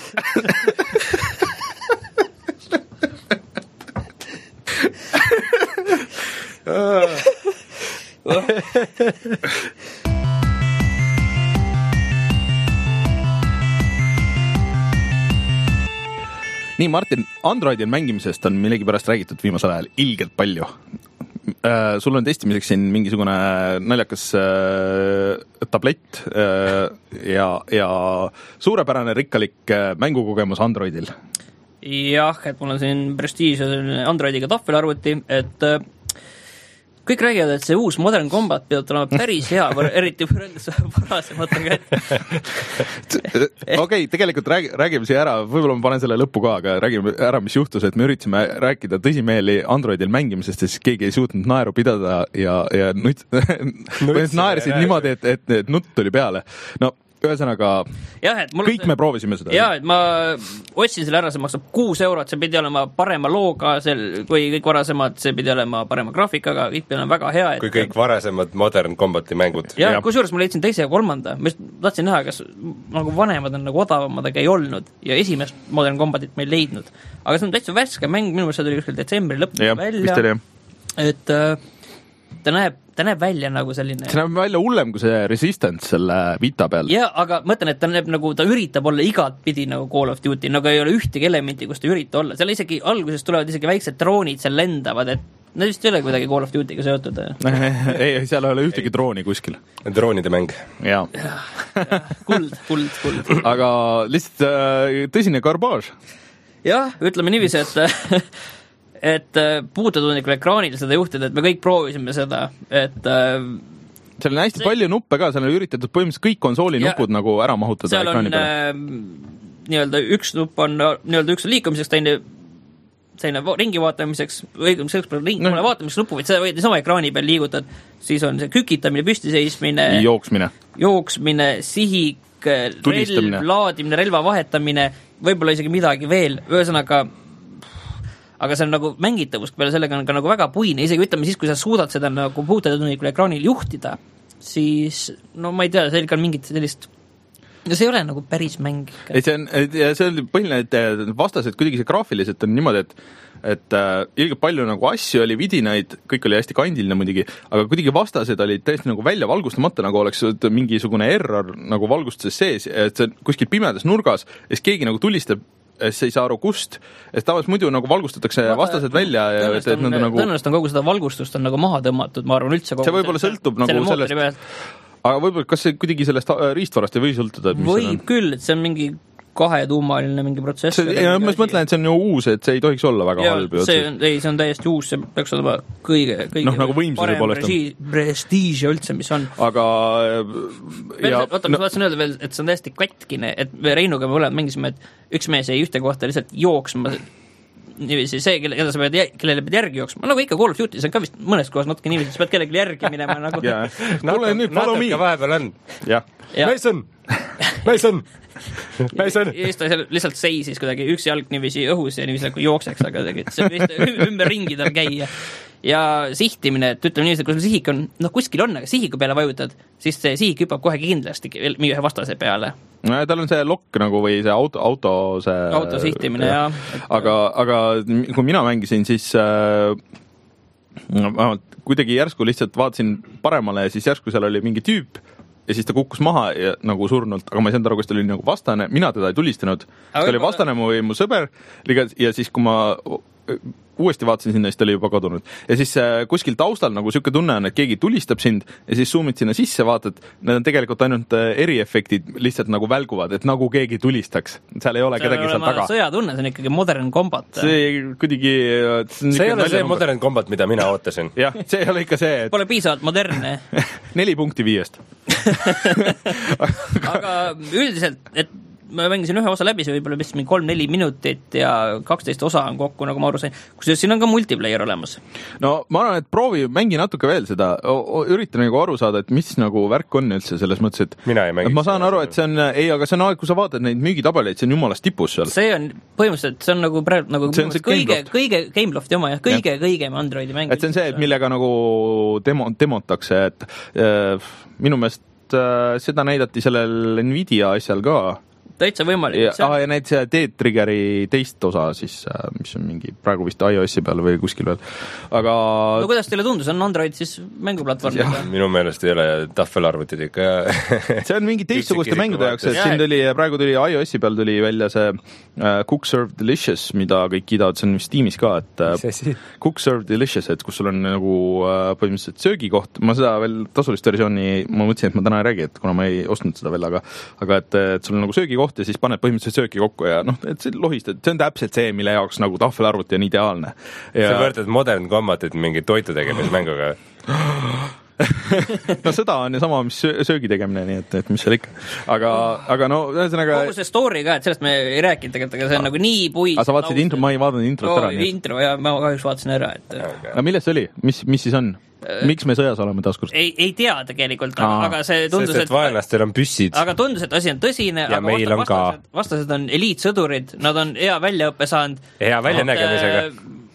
Nii, Martin, Androidil mängimisest on millegipärast räägitud viimasel ajal ilgelt palju. Äh, sul on testimiseks siin mingisugune naljakas äh, tablett äh, ja, ja suurepärane rikkalik äh, mängukogemus Androidil. Jah, et mul on siin Prestige Androidiga tahvelarvuti, et äh, kõik räägivad, et see uus Modern Combat peab olema päris hea, eriti võrreldes varasematega. Okei, tegelikult räägi, räägime siia ära, võib-olla ma panen selle lõppu ka, aga räägime ära, mis juhtus, et me üritasime rääkida tõsimeeli Androidil mängimisest, siis keegi ei suutnud naeru pidada ja, ja nüüd naersid niimoodi, et, et, et nutt tuli peale. No, ühesõnaga, mul... kõik me proovisime seda. Jah, et ma otsin selle ära, see maksab kuus eurot, see pidi olema parema looga, sel, kui kõik varasemad, see pidi olema parema graafikaga, kõik pidi olema väga hea. Et... kui kõik varasemad Modern Combati mängud. Ja, ja. Kusjuures ma leidsin teise ja kolmanda, ma tahtsin näha, kas nagu vanemad on nagu odavamad, aga ei olnud ja esimest Modern Combatit ma ei leidnud. Aga see on täitsa värske mäng, minu meelest tuli kuskil detsembri lõpus välja, et ta näeb ta näeb välja nagu selline... See näeb välja hullem kui see Resistance selle Vita peal. Jaa, aga mõtlen, et ta näeb nagu, ta üritab olla igat pidi nagu Call of Duty, nagu ei ole ühtegi elementi, kus ta ürita olla. Seal isegi alguses tulevad isegi väiksed droonid, seal lendavad, et need vist ei ole kuidagi Call of Duty'ga seotud. ei, seal ei ole ühtegi drooni kuskil. Droonide mäng. Jaa. Ja, ja, kuld, kuld, kuld. Aga lihtsalt äh, tõsine garbaaž. Jah, ütleme niiviisi, et et puutetundlikul ekraanil seda juhtida, et me kõik proovisime seda, et seal on hästi see... palju nuppe ka, seal on üritatud põhimõtteliselt kõik konsooli ja, nupud nagu ära mahutada seal ekraani peale. Seal on nii-öelda üks nupp on nii-öelda üks liikumiseks, teine selline ringi vaatamiseks, õiguseks ringi no. vaatamiseks nupu, vaid seda võid sama ekraani peal liigutad, siis on see kükitamine, püstiseismine, jooksmine, jooksmine, sihik, relv, laadimine, relva vahetamine, võib-olla isegi midagi veel, ühesõnaga aga see on nagu mängitavus peale sellega on ka nagu väga puine, isegi ütleme siis, kui sa suudad seda nagu puutetundlikul ekraanil juhtida, siis no ma ei tea, see on mingit sellist ja see ei ole nagu päris mäng. Ei, see on, see on põhiline, et vastased kuidagi see graafiliselt on niimoodi, et et äh, ilgelt palju nagu asju oli, vidinaid, kõik oli hästi kandiline muidugi, aga kuidagi vastased olid täiesti nagu välja valgustamata, nagu oleks mingisugune error nagu valgustuses sees, et see kuskil pimedas nurgas ja siis keegi nagu tulistab siis ei saa aru kust, sest tavaliselt muidu nagu valgustatakse Vaata, vastased välja ja tõenäoliselt on, nagu... tõenäoliselt on kogu seda valgustust on nagu maha tõmmatud, ma arvan üldse kogu see võib-olla sõltub nagu sellest pealt. Aga võib-olla kas see kuidagi sellest riistvarast ei või sõltuda? Võib küll, et see on mingi kahetuumaline mingi protsessor. Ja ma mõtlen, et see on ju uus, et see ei tohiks olla väga ja, halb. See on, ei, see on täiesti uus, see peaks olema kõige, kõige no, nagu parem prestiiž üldse, mis on. Aga ja, oota, ma no, tahtsin öelda veel, et see on täiesti katkine, et Reinuga me oleme mängisime, et üks mees jäi ühte kohta lihtsalt jooksma niiviisi see, kelle sa pead, kellele pead järgi jooksma, nagu ikka Call of Duty, see on ka vist mõnes kohas natuke niiviisi, sa pead kellegi järgi minema nagu yeah. Natuke, natuke vahepeal on ja. Mason Mason Mason ja siis ta lihtsalt seisis kuidagi üks jalg niiviisi õhus ja niiviisi nagu jookseks, aga see on ümber ringi tal käia ja sihtimine, et ütleme niiviisi, kui sul sihik on, noh kuskil on, aga sihiku peale vajutad, siis see sihik hüppab kohe kindlasti mingi ühe vastase peale. No, tal on see lokk nagu või see auto, auto see auto sihtimine, jah. Ja. Aga, aga kui mina mängisin, siis äh, kuidagi järsku lihtsalt vaatasin paremale ja siis järsku seal oli mingi tüüp ja siis ta kukkus maha ja, nagu surnult, aga ma ei saanud aru, kas ta oli nagu vastane, mina teda ei tulistanud, ta oli vastane mu või mu sõber ja siis kui ma uuesti vaatasin sinna, siis ta oli juba kadunud. Ja siis kuskil taustal nagu siuke tunne on, et keegi tulistab sind ja siis zoomid sinna sisse, vaatad, need on tegelikult ainult eriefektid lihtsalt nagu välguvad, et nagu keegi tulistaks. Seal ei ole see kedagi seal taga. Sõjatunne, see on ikkagi Modern Combat. See kuidagi... See, see ei ole see Modern Combat, mida mina ootasin. Jah, see ei ole ikka see, et... Pole piisavalt moderne. Neli punkti viiest. Aga üldiselt, et ma mängisin ühe osa läbi, see võib-olla vist mingi kolm-neli minutit ja kaksteist osa on kokku, nagu ma aru sain. Kusjuures siin on ka multiplayer olemas. No ma arvan, et proovi, mängi natuke veel seda, ürita nagu aru saada, et mis nagu värk on üldse selles mõttes, et mina ei mängi. Ma saan aru, et see on, ei, aga see on aeg, kui sa vaatad neid müügitabeleid, see on jumalast tipus seal. See on põhimõtteliselt, see on nagu praegu nagu see on see kõige, kõige Gamelofti oma ja kõige, ja. kõigem Androidi mäng. Et see on see, et millega nagu demo, demotakse, et äh, minu meelest äh, seda näidati sellel Nvidia asjal ka. Täitsa võimalik. Ja, ah, ja need see T-Triggeri teist osa siis, mis on mingi praegu vist iOS-i peal või kuskil veel. Aga... No kuidas teile tundus, on Android siis mänguplatvorm? Minu meelest ei ole tahvelarvutid ikka. See on mingi teistsuguste mängude jaoks, et siin tuli, praegu tuli iOS-i peal tuli välja see uh, Cook Serve Delicious, mida kõik kiidavad, see on Steamis ka, et uh, Cook Serve Delicious, et kus sul on nagu uh, põhimõtteliselt söögikoht. Ma seda veel tasulist versiooni, ma mõtlesin, et ma täna ei räägi, et kuna ma ei ostnud seda veel, aga, aga et, et sul on nagu söögikoht ja siis paned põhimõtteliselt sööki kokku ja noh, et see lohistad, see on täpselt see, mille jaoks nagu tahvelarvuti on ideaalne. Ja... Sa võrdad Modern Combatit mingi toitu tegemismänguga. No seda on ju sama, mis söögi tegemine, nii et, et mis seal ikka. Aga, aga no ühesõnaga... Kogu see story ka, et sellest me ei rääkinud tegelikult, aga see on nagu nii puid. Aga sa vaatasid intro, ma ei vaadanud introt no, ära. Intro ja ma kahjuks vaatasin ära. Et... Okay. No milles see oli? Mis, mis siis on? Miks me sõjas oleme taaskord? Ei, ei tea tegelikult, aga see tundus, sest, et... vaenlastel on püssid. Aga tundus, et asi on tõsine, ja aga vastased, on ka... vastased, vastased on eliitsõdurid, nad on hea väljaõppe saanud. Hea väljanägemisega.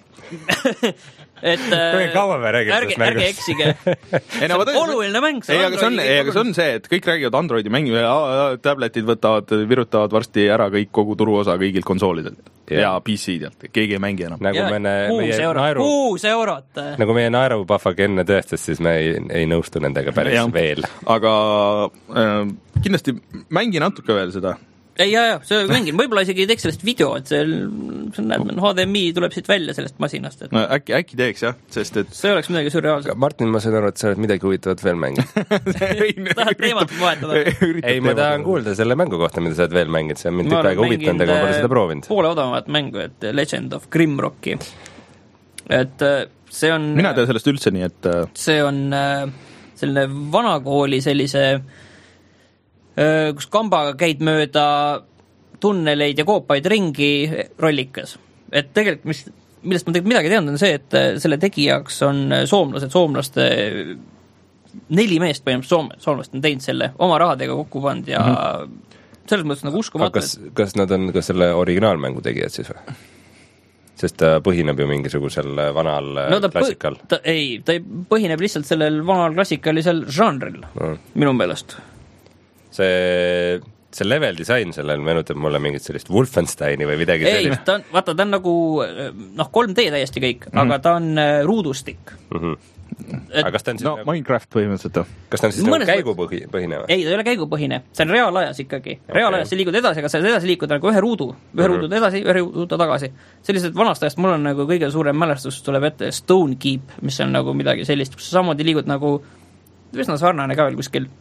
et kaua me räägime ärge, ärge eksige. ei, no, oluline mäng. Ei, aga see on, ei, aga see on see, et kõik räägivad Androidi mängi ja tabletid võtavad, virutavad varsti ära kõik kogu turuosa kõigilt konsoolidelt ja, ja P C-delt. Keegi ei mängi enam. Nagu ja, mene, kuus eurot, naeru, kuus eurot. Nagu meie naerupahvag enne tõestas, siis me ei, ei nõustu nendega päris ja, veel. Aga äh, kindlasti mängi natuke veel seda. ei, jah, jah, see mängin, võib-olla isegi teeks sellest video, et see, see näed, H D M I tuleb siit välja sellest masinast. Et... No, äkki, äkki teeks, jah, sest et... See oleks midagi surreaalset. Martin, ma saan aru, et sa oled midagi huvitavat veel mängid. Tahad teemat vahetada? Ei, ma tahan kuulda selle mängu kohta, mida sa oled veel mängid, see on mind tükk aega huvitanud, aga ma pole seda proovinud. Poole odavamat mängu, et Legend of Grimrocki. Et see on... Mina tea sellest üldse nii, et... See on selline vanakooli sellise... kus kambaga käid mööda tunneleid ja koopaid ringi rollikas. Et tegelikult, mis, millest ma tegelikult midagi tean, on see, et selle tegijaks on soomlased, soomlaste neli meest põhimõtteliselt soom, soomlast on teinud selle oma rahadega kokku pand ja mm-hmm. selles mõttes nagu uskumatu. Kas, kas nad on ka selle originaalmängu tegijad siis või? Sest ta põhineb ju mingisugusel vanal no, ta klassikal. Põ- ta, ei, ta põhineb lihtsalt sellel vanal klassikalisel žanril, mm. minu meelest. See, see level disain sellel meenutab mulle mingit sellist Wolfensteini või midagi ei, sellist. Ta on, vaata, ta on nagu noh, kolm D täiesti kõik, mm-hmm. aga ta on ruudustik. Mm-hmm. et, aga kas ta on siis no, nagu, Minecraft põhimõtteliselt kas ta on siis nagu käigupõhine või? Ei, ta ei ole käigupõhine, see on reaalajas ikkagi okay. Reaalajas sa liigud edasi, aga sa edasi liikud nagu ühe ruudu ühe mm-hmm. ruudu edasi, ühe ruudu tagasi sellised vanast ajast mul on nagu kõige suurem mälestus tuleb ette Stone Keep, mis on nagu midagi sellist, kus sa samamoodi liigud nagu üsna sarnane ka veel kuskil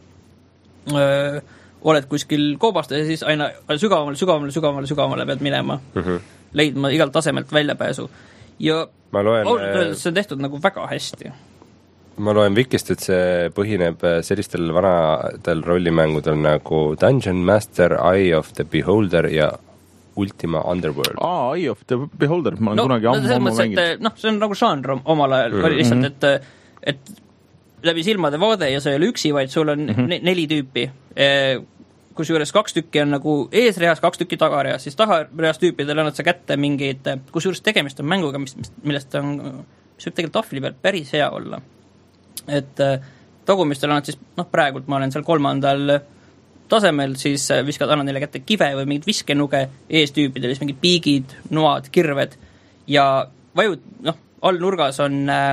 öö, oled kuskil koobast ja siis aina sügavamale, sügavamale, sügavamale, sügavamale pead minema mm-hmm. leidma igalt tasemelt väljapääsu ja ma loen, see on tehtud nagu väga hästi. Ma loen Wikist, et see põhineb sellistel vanadel rollimängudel nagu Dungeon Master, Eye of the Beholder ja Ultima Underworld. Aa, Eye of the Beholder, ma olen no, kunagi ammu ammu mänginud. Noh, see on nagu žanr omal ajal mm-hmm. oli lihtsalt, et, et läbi silmade vaade ja see ei ole üksi, vaid sul on mm-hmm. neli tüüpi. Kusjuures kaks tükki on nagu eesreas, kaks tükki tagareas, siis tagareas tüüpidel annad sa kätte mingeid, kusjuures tegemist on mänguga, mis, millest on, mis võib tegelikult tahvli peal päris hea olla. Et tagumistel annad siis, noh praegult ma olen seal kolmandal tasemel, siis viskad, annad neile kätte kive või mingid viskenuge, ees tüüpidel siis mingid piigid, noad, kirved ja vajud, noh, all nurgas on äh,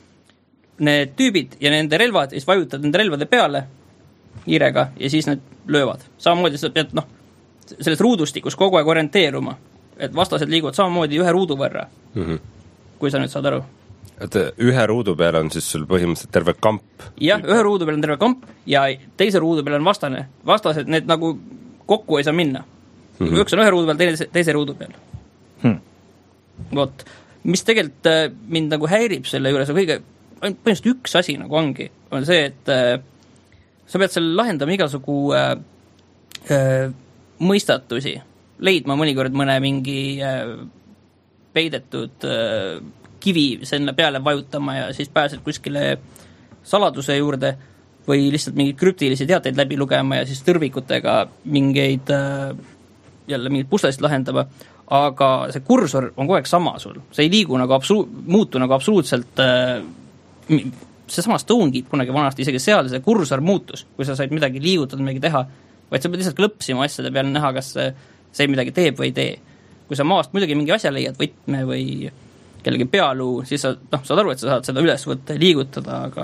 need tüübid ja nende relvad, siis vajutad nende relvade peale hiirega ja siis need löövad. Samamoodi sa pead, noh, selles ruudustikus kogu aeg orienteeruma, et vastased liiguvad samamoodi ühe ruudu võrra, mm-hmm. kui sa nüüd saad aru. Et ühe ruudu peal on siis sul põhimõtteliselt terve kamp? Jah, ühe ruudu peal on terve kamp ja teise ruudu peal on vastane. Vastased, need nagu kokku ei saa minna. Mm-hmm. Üks on ühe ruudu peal, teise, teise ruudu peal. Hmm. Vot, mis tegelikult mind nagu häirib selle juures, kõige, põhimõtteliselt üks asi nagu ongi, on see, et sa pead seal lahendama igasugu äh, äh, mõistatusi, leidma mõnikord mõne mingi äh, peidetud äh, kivi selle peale vajutama ja siis pääsed kuskile saladuse juurde või lihtsalt mingeid krüptilisi teateid läbi lugema ja siis tõrvikutega mingeid äh, jälle mingeid puslesid lahendama, aga see kursor on kogu aeg sama sul, see ei liigu nagu absolu-, muutu nagu absoluutselt äh, see sama Stone Keep kunagi vanasti, isegi seal see kursor muutus, kui sa said midagi liigutada, midagi teha, vaid sa pead lihtsalt klõpsima asjade peale näha, kas see, see midagi teeb või ei tee. Kui sa maast muidugi mingi asja leiad, võtme või kellegi pealuu, siis sa, noh, saad aru, et sa saad seda üles võtta ja liigutada, aga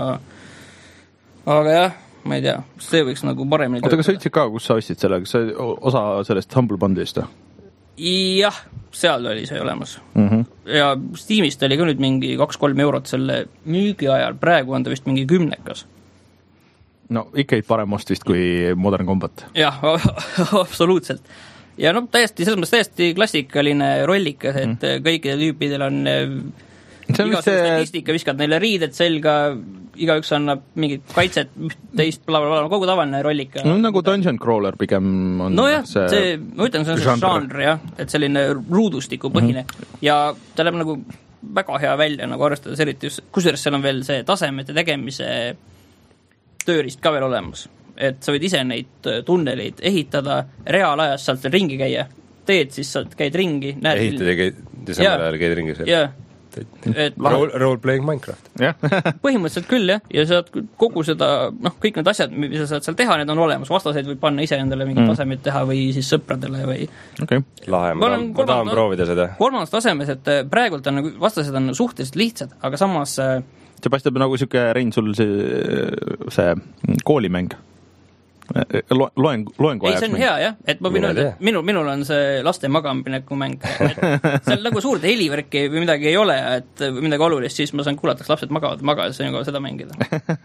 aga jah, ma ei tea, see võiks nagu paremini oota, kas sa ütlesid ka, kus sa ostsid selle, kas sa osa sellest Humble Bundle'ist? Jah, seal oli see olemas. Mm-hmm. Ja Steamist oli ka nüüd mingi kaks-kolm eurot selle müügi ajal, praegu on ta vist mingi kümnekas. No ikka parem ost vist kui Modern Combat. Jah, absoluutselt. Ja no täiesti, selles mõttes täiesti klassikaline rollikas, et mm. kõikidel tüüpidel on igasugust statistika, viskad neile riided selga, igaüks annab mingit kaitset, teist bla, bla, bla, kogu tavaline rollika. No nagu Dungeon Crawler pigem on no jah, see, see ma ütlen, see on see žanr, jah, et selline ruudustiku põhine mm-hmm. ja ta läheb nagu väga hea välja, nagu arvestades eriti just, kusjuures seal on veel see tasemete tegemise tööriist ka veel olemas, et sa võid ise neid tunneleid ehitada, reaalajas sealt veel ringi käia, teed, siis sa käid ringi, näed ehitad ja käid, ja samal ajal käid ringi seal. Jah, et role, role playing Minecraft. põhimõtteliselt küll, jah, ja saad kogu seda, noh, kõik need asjad, mis sa saad seal teha, need on olemas, vastaseid võib panna ise endale mingid mm. tasemid teha või siis sõpradele või okay. Lahe, ma tahan, ma tahan proovida seda. Kolmandas tasemes, et praegult on nagu, vastased on suhteliselt lihtsad, aga samas see paistab nagu siuke, Rein, sul see, see koolimäng Lo, loen, loengu ajaks. Ei, see on hea, jah, et ma võin öelda, et minul, minul on see laste magamineku mäng, et seal nagu suurt helivärki või midagi ei ole, et midagi olulist, siis ma saan kuulata, lapsed magavad, magavad, see on juba seda mängida.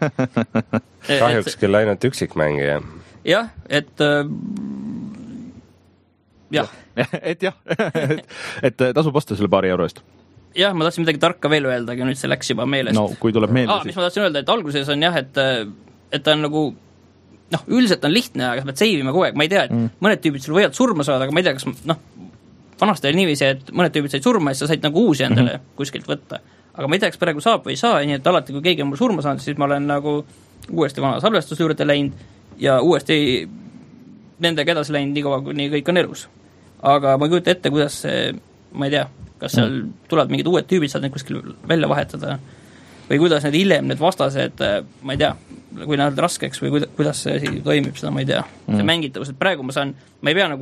Kahjuks küll ainult üksikmängija. Jah, et äh, jah. et jah, et, et tasub osta selle paari euro eest. Jah, ma tahtsin midagi tarka veel öelda, aga nüüd see läks juba meelest. No, kui tuleb meelde, ah, siis. Mis ma tahtsin öelda, et alguses on jah, et, et ta on nagu noh, üldiselt on lihtne, aga sa pead seivima kogu aeg, ma ei tea, et mm. mõned tüübid sul võivad surma saada, aga ma ei tea, kas noh, vanasti oli niiviisi, et mõned tüübid said surma ja sa said nagu uusi endale mm-hmm. kuskilt võtta. Aga ma ei tea, kas praegu saab või ei saa, nii et alati, kui keegi on mul surma saanud, siis ma olen nagu uuesti vana salvestuse juurde läinud ja uuesti nendega edasi läinud nii kaua, kuni kõik on elus. Aga ma ei kujuta ette, kuidas see, ma ei tea, kas seal mm. tulevad mingid uued tüübid, saad neid kuskil välja vahetada või kuidas need hiljem, need vastased, ma ei tea, kui nad raskeks või kuidas see asi toimib, seda ma ei tea. Mm. See mängitavus, et praegu ma saan, ma ei pea nagu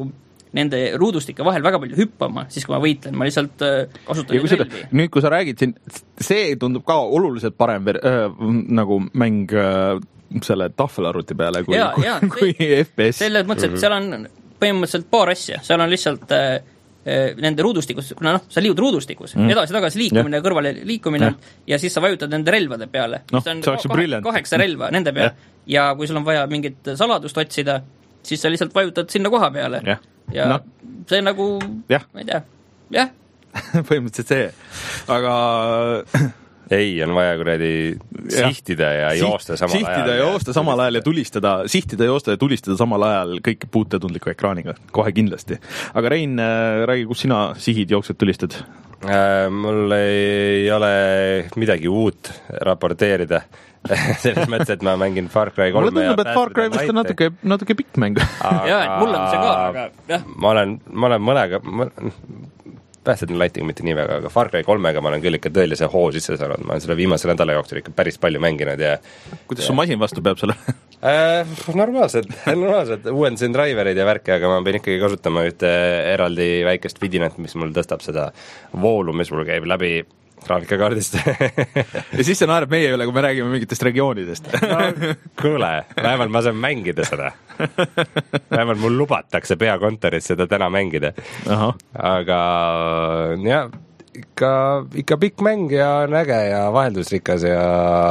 nende ruudustike vahel väga palju hüppama, siis kui ma võitlen, ma lihtsalt kasutan kui relvi. Seda, nüüd, kui sa räägid siin, see tundub ka oluliselt parem ver, äh, nagu mäng äh, selle tahvelarvuti peale kui, ja, kui, ja, kui F P S. Selles mõttes, et seal on põhimõtteliselt paar asja, seal on lihtsalt äh, nende ruudustikus, kuna noh, sa liigud ruudustikus, mm. edasi-tagasi liikumine ja kõrvale liikumine ja. ja siis sa vajutad nende relvade peale. No, see on kah- kaheksa relva nende peale ja. ja kui sul on vaja mingit saladust otsida, siis sa lihtsalt vajutad sinna koha peale. Ja, ja no. see nagu, ja. ma ei tea, jah. põhimõtteliselt see, aga... ei, on vaja kuradi sihtida ja Siht, joosta samal sihtida ajal. Sihtida ja joosta samal ajal ja tulistada, sihtida ja joosta ja tulistada samal ajal kõik puutetundliku ekraaniga, kohe kindlasti. Aga Rein, räägi, kus sina sihid jooksed tulistad? Äh, mul ei ole midagi uut raporteerida. Selles mõttes, et ma mängin Far Cry kolme. Mulle tundub, et Far Cry vist on natuke, natuke pikk mäng. Jaa, et mul on see ka, aga jah. Ma olen, ma olen mõlega... Ma, Päästed Lightiga mitte nii väga, aga Far Cry kolmega ma olen küll ikka tõelise hoo sisse saanud, ma olen selle viimase nädala jooksul ikka päris palju mänginud ja... Kuidas su masin vastu peab selle? äh, normaalsed, normaalsed uuendasin driverid ja värke, aga ma pean ikkagi kasutama ühte eraldi väikest vidinat, mis mul tõstab seda voolu, mis mul käib läbi graafikakaardist. ja siis see naerab meie üle, kui me räägime mingitest regioonidest. no, kuule, vähemalt ma saan mängida seda. Vähemalt mul lubatakse peakontoris seda täna mängida. Aha. Aga jah, ikka, ikka pikk mäng ja on äge ja vaheldusrikas ja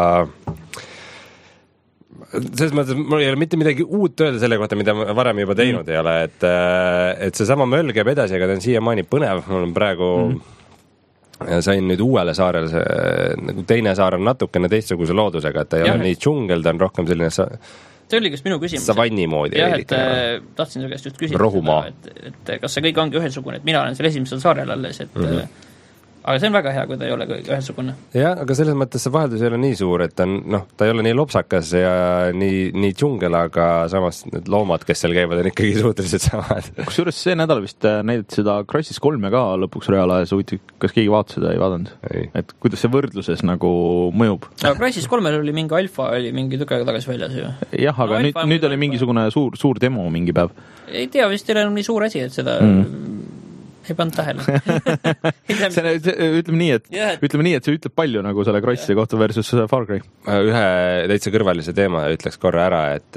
selles mõttes, mul ei ole mitte midagi uut öelda selle kohta, mida ma varem juba teinud mm. ei ole, et, et see sama möll käib edasi, aga ta on siiamaani põnev, mul on praegu mm. ja sain nüüd uuele saarele, see, nagu teine saar on natukene teistsuguse loodusega, et ta ei ja, ole nii džungel, ta on rohkem selline sa... see oli kas minu küsimus. Savanni moodi. Jah, et äh, tahtsin su käest just küsida Rohumaa. Seda, et, et kas see kõik ongi ühesugune, et mina olen seal esimesel saarel alles, et mm-hmm. aga see on väga hea, kui ta ei ole ühesugune. Jah, aga selles mõttes see vaheldus ei ole nii suur, et ta on, noh, ta ei ole nii lopsakas ja nii, nii džungel, aga samas need loomad, kes seal käivad, on ikkagi suhteliselt samad. Kusjuures see nädal vist näidati seda Crysis kolme ka lõpuks reaalajas, kas keegi vaatas seda, ei vaadanud? Ei. Et kuidas see võrdluses nagu mõjub? Aga Crysis kolmel oli mingi alfa, oli mingi tükk aega tagasi väljas ju. Jah, aga no, nüüd, nüüd oli mingisugune suur, suur demo mingi päev. Ei tea, vist ei ole nii suur asi, et seda... Mm. ei pannud tähele. see, see, ütleme nii, et yeah. ütleme nii, et see ütleb palju nagu selle Crysi yeah. kohta versus Far Cry. Ühe täitsa kõrvalise teema ütleks korra ära, et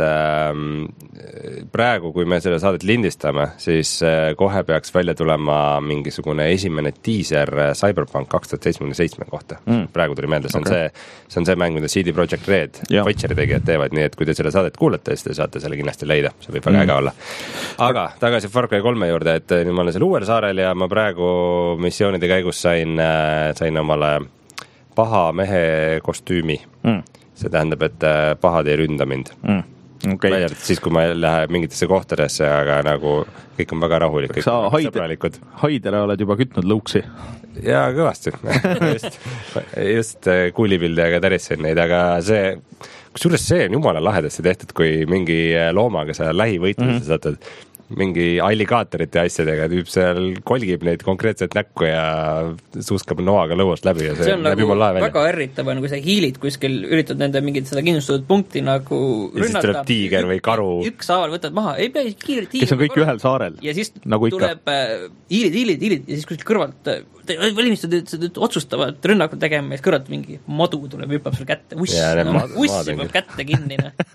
äh, praegu, kui me selle saadet lindistame, siis äh, kohe peaks välja tulema mingisugune esimene teaser Cyberpunk kaks tuhat seitsekümmend seitse kohta. Mm. Praegu tuli meelde, see on, okay. see, see on see mäng, mida C D Projekt Red, yeah. Witcheri tegijad teevad, nii et kui te selle saadet kuulete, siis te saate selle kindlasti leida. See võib väga mm. äge olla. Aga tagasi Far Cry kolme juurde, et nüüd ma olen seal uuel saarel ja ma praegu missioonide käigus sain, sain omale paha mehe kostüümi. Mm. See tähendab, et pahad ei ründa mind. Mm. Okay. Väljalt siis, kui ma lähen mingitesse kohtadesse, aga nagu kõik on väga rahulik. Sa haide, haidele oled juba kütnud lõuksi? Jaa, kõvasti. just just kuulipildi, aga tärissin neid, aga see, kusjuures see on jumala lahedasti tehtud, kui mingi loomaga sa lähivõitluses mm-hmm. saatad mingi alligaatorite asjadega, tüüp seal kolgib neid konkreetselt näkku ja suuskab noaga lõuast läbi ja see, see on nagu väga ärritav, kui sa hiilid kuskil, üritad nende mingit seda kindlustatud punkti nagu ja rünnata. Ja siis tuleb tiiger või karu. Üks haaval võtad maha, ei pea kiirelt tiiger. Kes on kõik karu. Ühel saarel, ja siis nagu tuleb äh, hiilid, hiilid, hiilid ja siis kuskil kõrvalt valmistud otsustavad rünnakud tegema ja siis kõrvalt mingi madu tuleb, hüppab sul kätte, uss, no, ma, uss hüppab kätte kinni.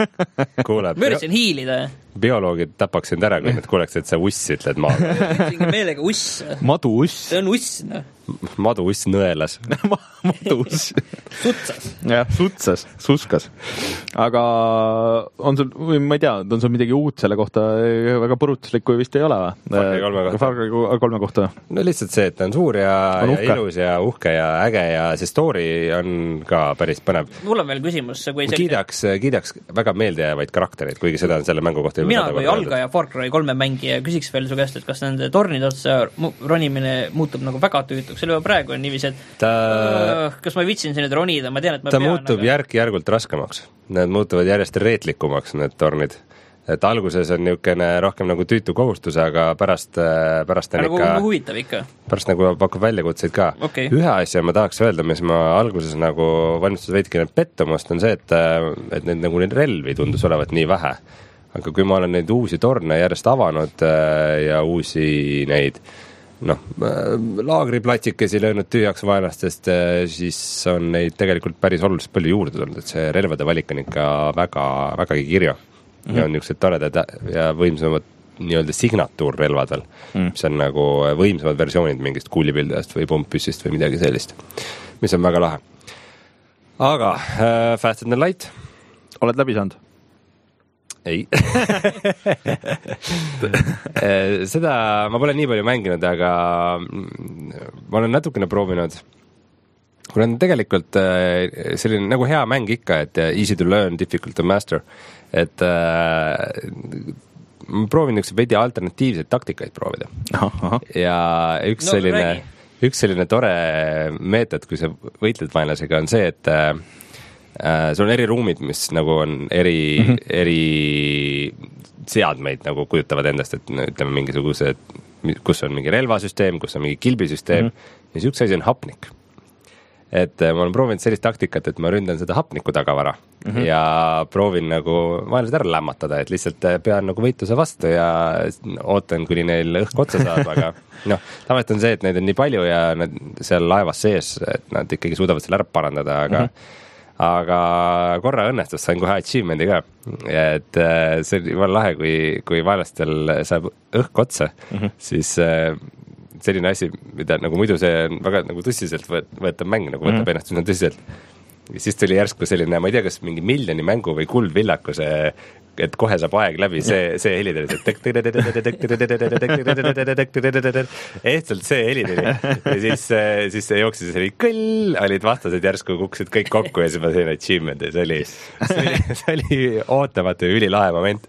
ma üritasin hiilida. Bioloogid tapaks sind ära, kui nad kuuleks, et sa uss ütled maa. meelega uss. Madu uss. See on uss, noh. Madu uss nõelas. Madu uss. Sutsas. jah, sutsas, suskas. Aga on sul, või ma ei tea, on sul midagi uut selle kohta väga põrutuslikku vist ei ole või? Far Cry kolme kohta. No lihtsalt see, et ta on suur ja, ja ilus ja uhke ja äge ja see story on ka päris põnev. Mul on veel küsimus. Kui kiidaks, kiidaks väga meeldejäävaid karaktereid, kuigi seda on selle mängu kohta mina kui algaja Far Cry kolme mängija küsiks veel su käest, et kas nende tornide otsa ronimine muutub nagu väga tüütuks. See juba praegu on niiviisi, et ta... uh, kas ma vitsin siin nüüd ronida, ma tean, et ma ta pean, muutub aga... järk-järgult raskemaks. Need muutuvad järjest reetlikumaks, need tornid. Et alguses on niisugune rohkem nagu tüütu kohustus, aga pärast, pärast on nagu ikka... huvitav ikka. Pärast nagu pakub väljakutseid ka. Okay. Ühe asja ma tahaks öelda, mis ma alguses nagu valmistus veidikene pettumust, on see, et, et need nagu neid relvi tundus olevat nii vähe. aga kui ma olen neid uusi torne järjest avanud ja uusi neid noh, laagriplatsikesi löönud tühjaks vaenlastest, siis on neid tegelikult päris oluliselt palju juurde tulnud, et see relvade valik on ikka väga, vägagi kirja. Mm-hmm. Ja on niisugused toredad ja võimsamad nii-öelda signatuurrelvad veel, mm. mis on nagu võimsamad versioonid mingist kuulipildajast või pomppüssist või midagi sellist, mis on väga lahe. Aga äh, Fast and the Light. Oled läbi saanud? Ei. Seda ma pole nii palju mänginud, aga ma olen natukene proovinud. Kuna on tegelikult selline nagu hea mäng ikka, et easy to learn, difficult to master. Et äh, ma proovin üks veidi alternatiivseid taktikaid proovida. Aha, aha. Ja üks no, selline, üks selline tore meetod, kui sa võitled vaenlasega, on see, et äh, sul on eri ruumid, mis nagu on eri, mm-hmm. eri seadmeid nagu kujutavad endast, et ütleme mingisuguse, kus on mingi relvasüsteem, kus on mingi kilbisüsteem mm-hmm. ja üks asi on hapnik. Et ma olen proovinud sellist taktikat, et ma ründan seda hapniku tagavara mm-hmm. ja proovin nagu vaenlased ära lämmatada, et lihtsalt pean nagu võitluse vastu ja ootan, kuni neil õhk otsa saab, aga noh, tavaliselt on see, et neid on nii palju ja nad seal laevas sees, et nad ikkagi suudavad selle ära parandada, aga mm-hmm. aga korra õnnestus, sain kohe achievement'i ka, et see on juba lahe, kui, kui vaenlastel saab õhk otsa, mm-hmm. siis selline asi, mida nagu muidu see on väga nagu tõsiselt võetav mäng, nagu võtab mm. ennast üsna tõsiselt. Ja siis tuli järsku selline, ma ei tea, kas mingi miljoni mängu või kuldvillaku see, et kohe saab aeg läbi, see, see helidel, ehtsalt see helidel. Ja siis, siis see jooksis, see oli kõll, olid vastased järsku, kuksid kõik kokku ja siis ma selline achievement ja see oli, see oli, see oli ootamatu ja ülilahe moment.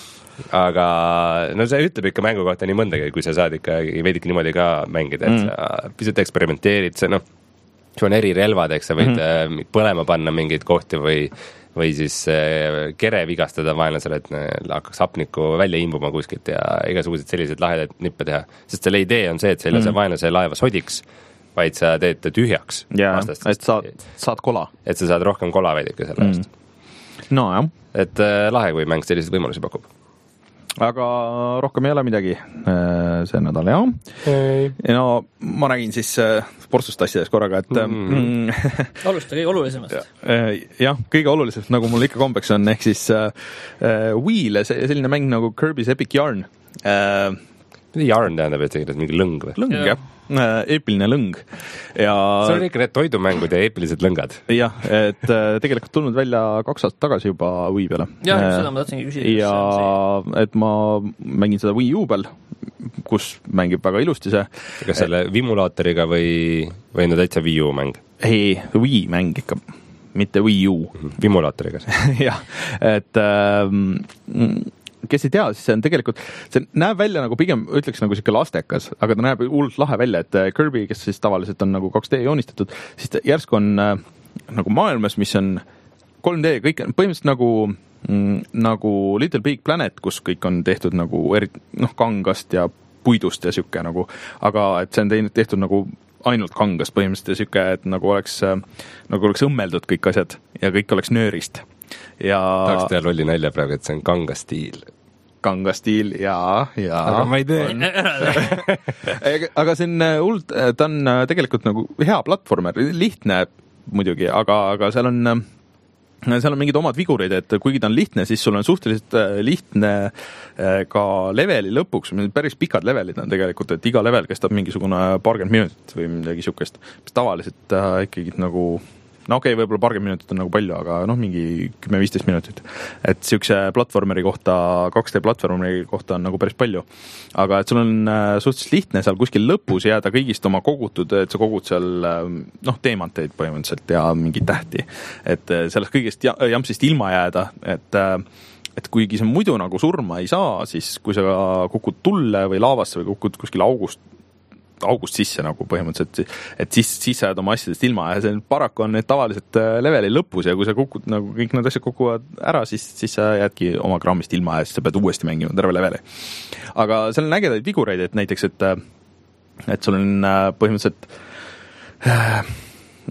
Aga no see ütleb ikka mängu kohta nii mõndagi, kui sa saad ikka veidike niimoodi ka mängida, et mm. sa pisut eksperimenteerid, see noh, sul on eri relvad, eks sa võid mm. põlema panna mingeid kohti või, või siis kere vigastada vaenlasele, et hakkaks hapniku välja imbuma kuskilt ja igasugused sellised lahedad nippe teha. Sest selle idee on see, et selle mm. vaenlase laeva sodiks, vaid sa teed tühjaks. Jaa, et saad, saad kola. Et sa saad rohkem kola veidike selle mm. eest. No jah. Et lahe, kui mäng sellised võimalusi pakub. Aga rohkem ei ole midagi see nädal, jah. Hey. No ma räägin siis portsust asjades korraga, et mm. alusta kõige olulisemast. Jah, kõige olulisemast, nagu mul ikka kombeks on, ehk siis uh, Wii'le selline mäng nagu Kirby's Epic Yarn. Uh, Yarn tähendab, et see mingi lõng või? Lõng, jah. Eepiline lõng. Ja see on ikka need toidumängud ja eepilised lõngad. Jah, et tegelikult tulnud välja kaks aastat tagasi juba Wii peale. Jah, seda ma tahtsingi küsida. Ja et ma mängin seda Wii U peal, kus mängib väga ilusti see. Kas selle vimulaatoriga või, või no täitsa Wii U mäng? Ei, Wii mäng ikka, mitte Wii U. Vimulaatoriga. Jah, et ähm, kes ei tea, siis see on tegelikult, see näeb välja nagu pigem, ütleks nagu siuke lastekas, aga ta näeb hullult lahe välja, et Kirby, kes siis tavaliselt on nagu kaks D joonistatud, siis ta järsku on äh, nagu maailmas, mis on kolm D, kõik põhimõtteliselt nagu, mm, nagu Little Big Planet, kus kõik on tehtud nagu eri, noh, kangast ja puidust ja siuke nagu, aga et see on teinud, tehtud nagu ainult kangast põhimõtteliselt ja siuke, et nagu oleks, nagu oleks õmmeldud kõik asjad ja kõik oleks nöörist. Ja tahaks teha lolli nalja praegu, et see on kangastiil. Kangastiil, jaa, jaa. Aga ma ei tee. aga see on hult, ta on tegelikult nagu hea platvormer, lihtne muidugi, aga, aga seal on, seal on mingid omad vigurid, et kuigi ta on lihtne, siis sul on suhteliselt lihtne ka leveli lõpuks, päris pikad levelid on tegelikult, et iga level kestab mingisugune paarkümmend minutit või midagi siukest, mis tavaliselt ikkagi nagu no okei, okay, võib-olla paarkümmend minutit on nagu palju, aga noh, mingi kümme viisteist minutit. Et siukse platvormeri kohta, kaks D platvormeri kohta on nagu päris palju. Aga et sul on suhteliselt lihtne seal kuskil lõpus jääda kõigist oma kogutud, et sa kogud seal noh, teemanteid põhimõtteliselt ja mingi tähti. Et sellest kõigest jampsist ilma jääda, et et kuigi sa muidu nagu surma ei saa, siis kui sa kukud tulle või laavasse või kukud kuskil august august sisse nagu põhimõtteliselt, et siis, siis sa jääd oma asjadest ilma ja see paraku on need tavaliselt leveli lõpus ja kui sa kukud nagu kõik need asjad kukuvad ära, siis, siis sa jäädki oma grammist ilma ja siis sa pead uuesti mängima terve leveli. Aga seal on ägedaid vigureid, et näiteks, et, et sul on põhimõtteliselt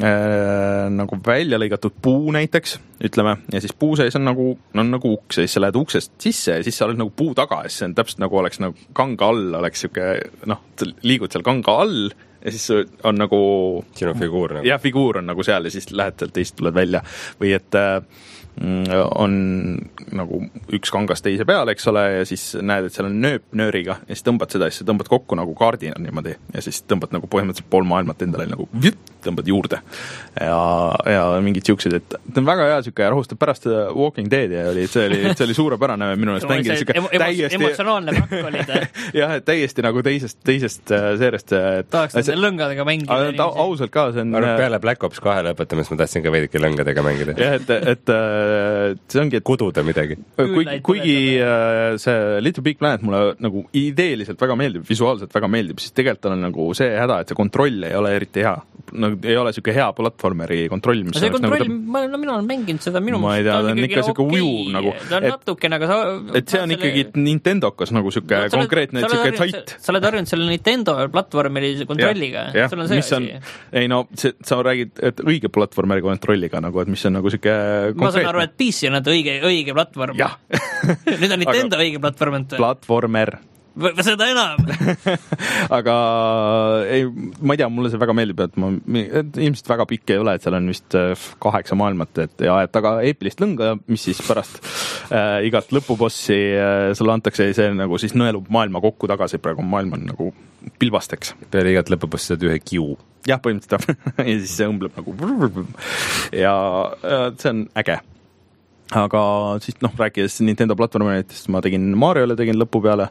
äh, nagu välja lõigatud puu näiteks, ütleme, ja siis puu sees on nagu, on nagu uks ja siis sa lähed uksest sisse ja siis sa oled nagu puu taga ja siis see on täpselt nagu oleks nagu kanga all, oleks siuke, noh, liigud seal kanga all ja siis on nagu sinu figuur nagu. jah, figuur on nagu seal ja siis lähed sealt teist tuled välja või et äh, on nagu üks kangas teise peale, eks ole, ja siis näed, et seal on nööp nööriga ja siis tõmbad seda ja siis tõmbad kokku nagu kaardina niimoodi ja siis tõmbad nagu põhimõtteliselt pool maailmat endale nagu vjut, tõmbad juurde ja, ja mingid siuksed, et ta on väga hea siuke ja rahustab pärast Walking Deadi ja oli, see oli, see oli suurepärane minu eest mängida siuke emo, täiesti emotsionaalne prakk oli ta. jah, et täiesti nagu teisest, teisest seerest tahaks nende lõngadega mängida. Ta, ausalt ka, see on peale Black Ops kahe lõpetamist ma tahtsin ka veidike lõngadega mängida. jah, et, et see ongi, et kududa midagi. Kuigi, kuigi see Little Big Planet mulle nagu ideeliselt väga meeldib, visuaalselt väga meeldib, siis tegelikult on nagu see häda, et see kontroll ei ole eriti hea. Nagu ei ole siuke hea platvormeri kontroll, mis see kontroll, nagu ma, no mina olen mänginud seda minu ma ei tea, ta on ikka siuke okay. ujuv nagu. Ta on natukene, aga sa... Et see on selle... ikkagi Nintendokas nagu siuke no, konkreetne, et siuke sait. Sa oled harjunud selle Nintendo platvormeri kontrolliga. Ja, ja, on see on, ei no, see, sa räägid, et õige platvormeri kontrolliga nagu, et mis on nagu siuke konkreetne. Ma saan aru, et P C on õige, õige platvorm. Nüüd on Nintendo aga õige platvorm. Platvormer. Või seda enam. aga ei, ma ei tea, mulle see väga meeldib, et ma et ilmselt väga pikk ei ole, et seal on vist kaheksa maailmat, et ja et aga eepilist lõnga, mis siis pärast äh, igat lõpubossi äh, sulle antakse ja see nagu siis nõelub maailma kokku tagasi, praegu maailm on nagu pilbasteks. Peale igat lõpubossi saad ühe kiu. jah, põhimõtteliselt ja siis see õmbleb nagu ja, ja see on äge. Aga siis noh, rääkides Nintendo platvormeritest, ma tegin Mariole, tegin lõpu peale.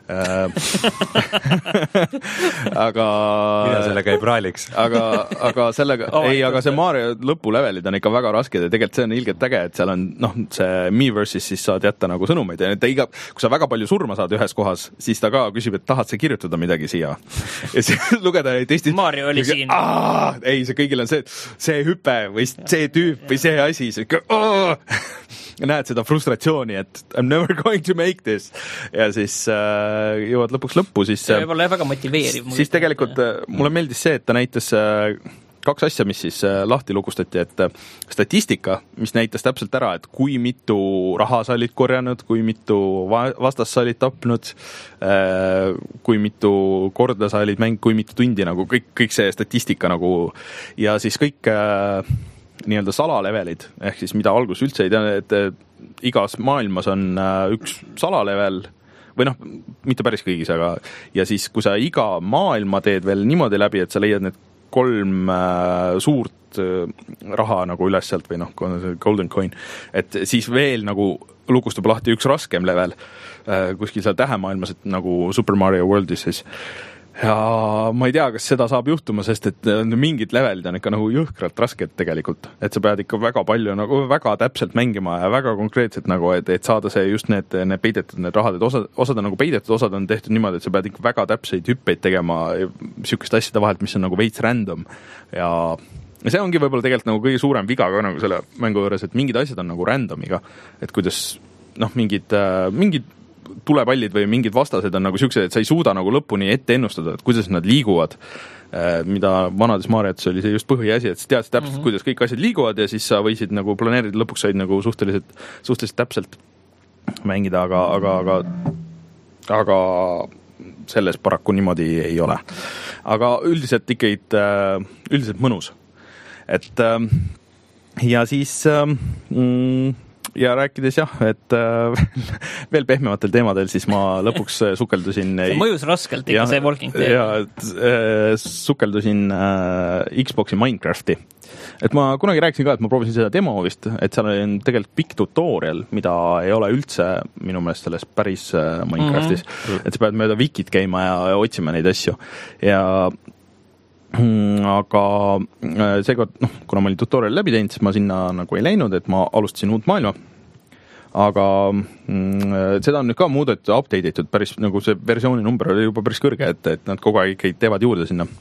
aga mida sellega ei praaliks? aga, aga sellega, oh, ei, aga see Mario lõpulevelid on ikka väga rasked ja tegelikult see on ilgelt äge, et seal on noh, see Miiverse'is siis saad jätta nagu sõnumeid ja iga, kui sa väga palju surma saad ühes kohas, siis ta ka küsib, et tahad sa kirjutada midagi siia ja siis lugeda ja teistis Mario oli siin. Ei, see kõigil on see, see hüpe või see tüüp või see asi, see näed seda frustratsiooni, et I'm never going to make this ja siis äh, jõuad lõpuks lõppu, siis see võib olla väga motiveeriv. Siis tegelikult äh, mulle meeldis see, et ta näitas äh, kaks asja, mis siis äh, lahti lugustati, et äh, statistika, mis näitas täpselt ära, et kui mitu raha sa olid korjanud, kui mitu vastast sa olid tapnud, äh, kui mitu korda sa olid mäng, kui mitu tundi, nagu kõik, kõik see statistika nagu ja siis kõik äh, nii-öelda salalevelid, ehk siis mida algus üldse ei tea, et igas maailmas on üks salalevel või noh, mitte päris kõigis, aga ja siis, kui sa iga maailma teed veel niimoodi läbi, et sa leiad need kolm äh, suurt äh, raha nagu üles sealt või noh, golden coin, et siis veel nagu lukustub lahti üks raskem level äh, kuskil seal tähemaailmas, et nagu Super Mario Worldis siis ja ma ei tea, kas seda saab juhtuma, sest et mingid levelid on ikka nagu jõhkralt rasked tegelikult, et sa pead ikka väga palju nagu väga täpselt mängima ja väga konkreetselt nagu, et, et saada see just need, need peidetud need rahad, et osad, osad on nagu peidetud, osad on tehtud niimoodi, et sa pead ikka väga täpseid hüppeid tegema sihukeste asjade vahelt, mis on nagu veits random ja see ongi võib-olla tegelikult nagu kõige suurem viga ka nagu selle mängu juures, et mingid asjad on nagu randomiga, et kuidas noh, mingid, mingid tulepallid või mingid vastased on nagu siuksed, et sa ei suuda nagu lõpuni ette ennustada, et kuidas nad liiguvad, mida vanades Mariots oli see just põhiasi, et sa teadsid täpselt, mm-hmm. kuidas kõik asjad liiguvad ja siis sa võisid nagu planeerida, lõpuks said nagu suhteliselt, suhteliselt täpselt mängida, aga, aga, aga, aga selles paraku niimoodi ei ole. Aga üldiselt ikkagi üldiselt mõnus. Et ja siis mm, ja rääkides jah, et äh, veel pehmematel teemadel, siis ma lõpuks sukeldusin see mõjus raskelt ikka ja, see Walking Dead. Ja äh, sukeldusin äh, Xboxi Minecrafti. Et ma kunagi rääkisin ka, et ma proovisin seda demo vist, et seal on tegelikult pikk tutorial, mida ei ole üldse minu meelest selles päris äh, Minecraftis. Mm-hmm. Et sa pead mööda wikit käima ja, ja otsima neid asju. Ja aga seekord, noh, kuna ma olin tutorial läbi teinud, siis ma sinna nagu ei läinud, et ma alustasin uut maailma. Aga mm, seda on nüüd ka muudetud, update itud, päris nagu see versiooni number oli juba päris kõrge, et, et nad kogu aeg ikkagi teevad juurde sinna.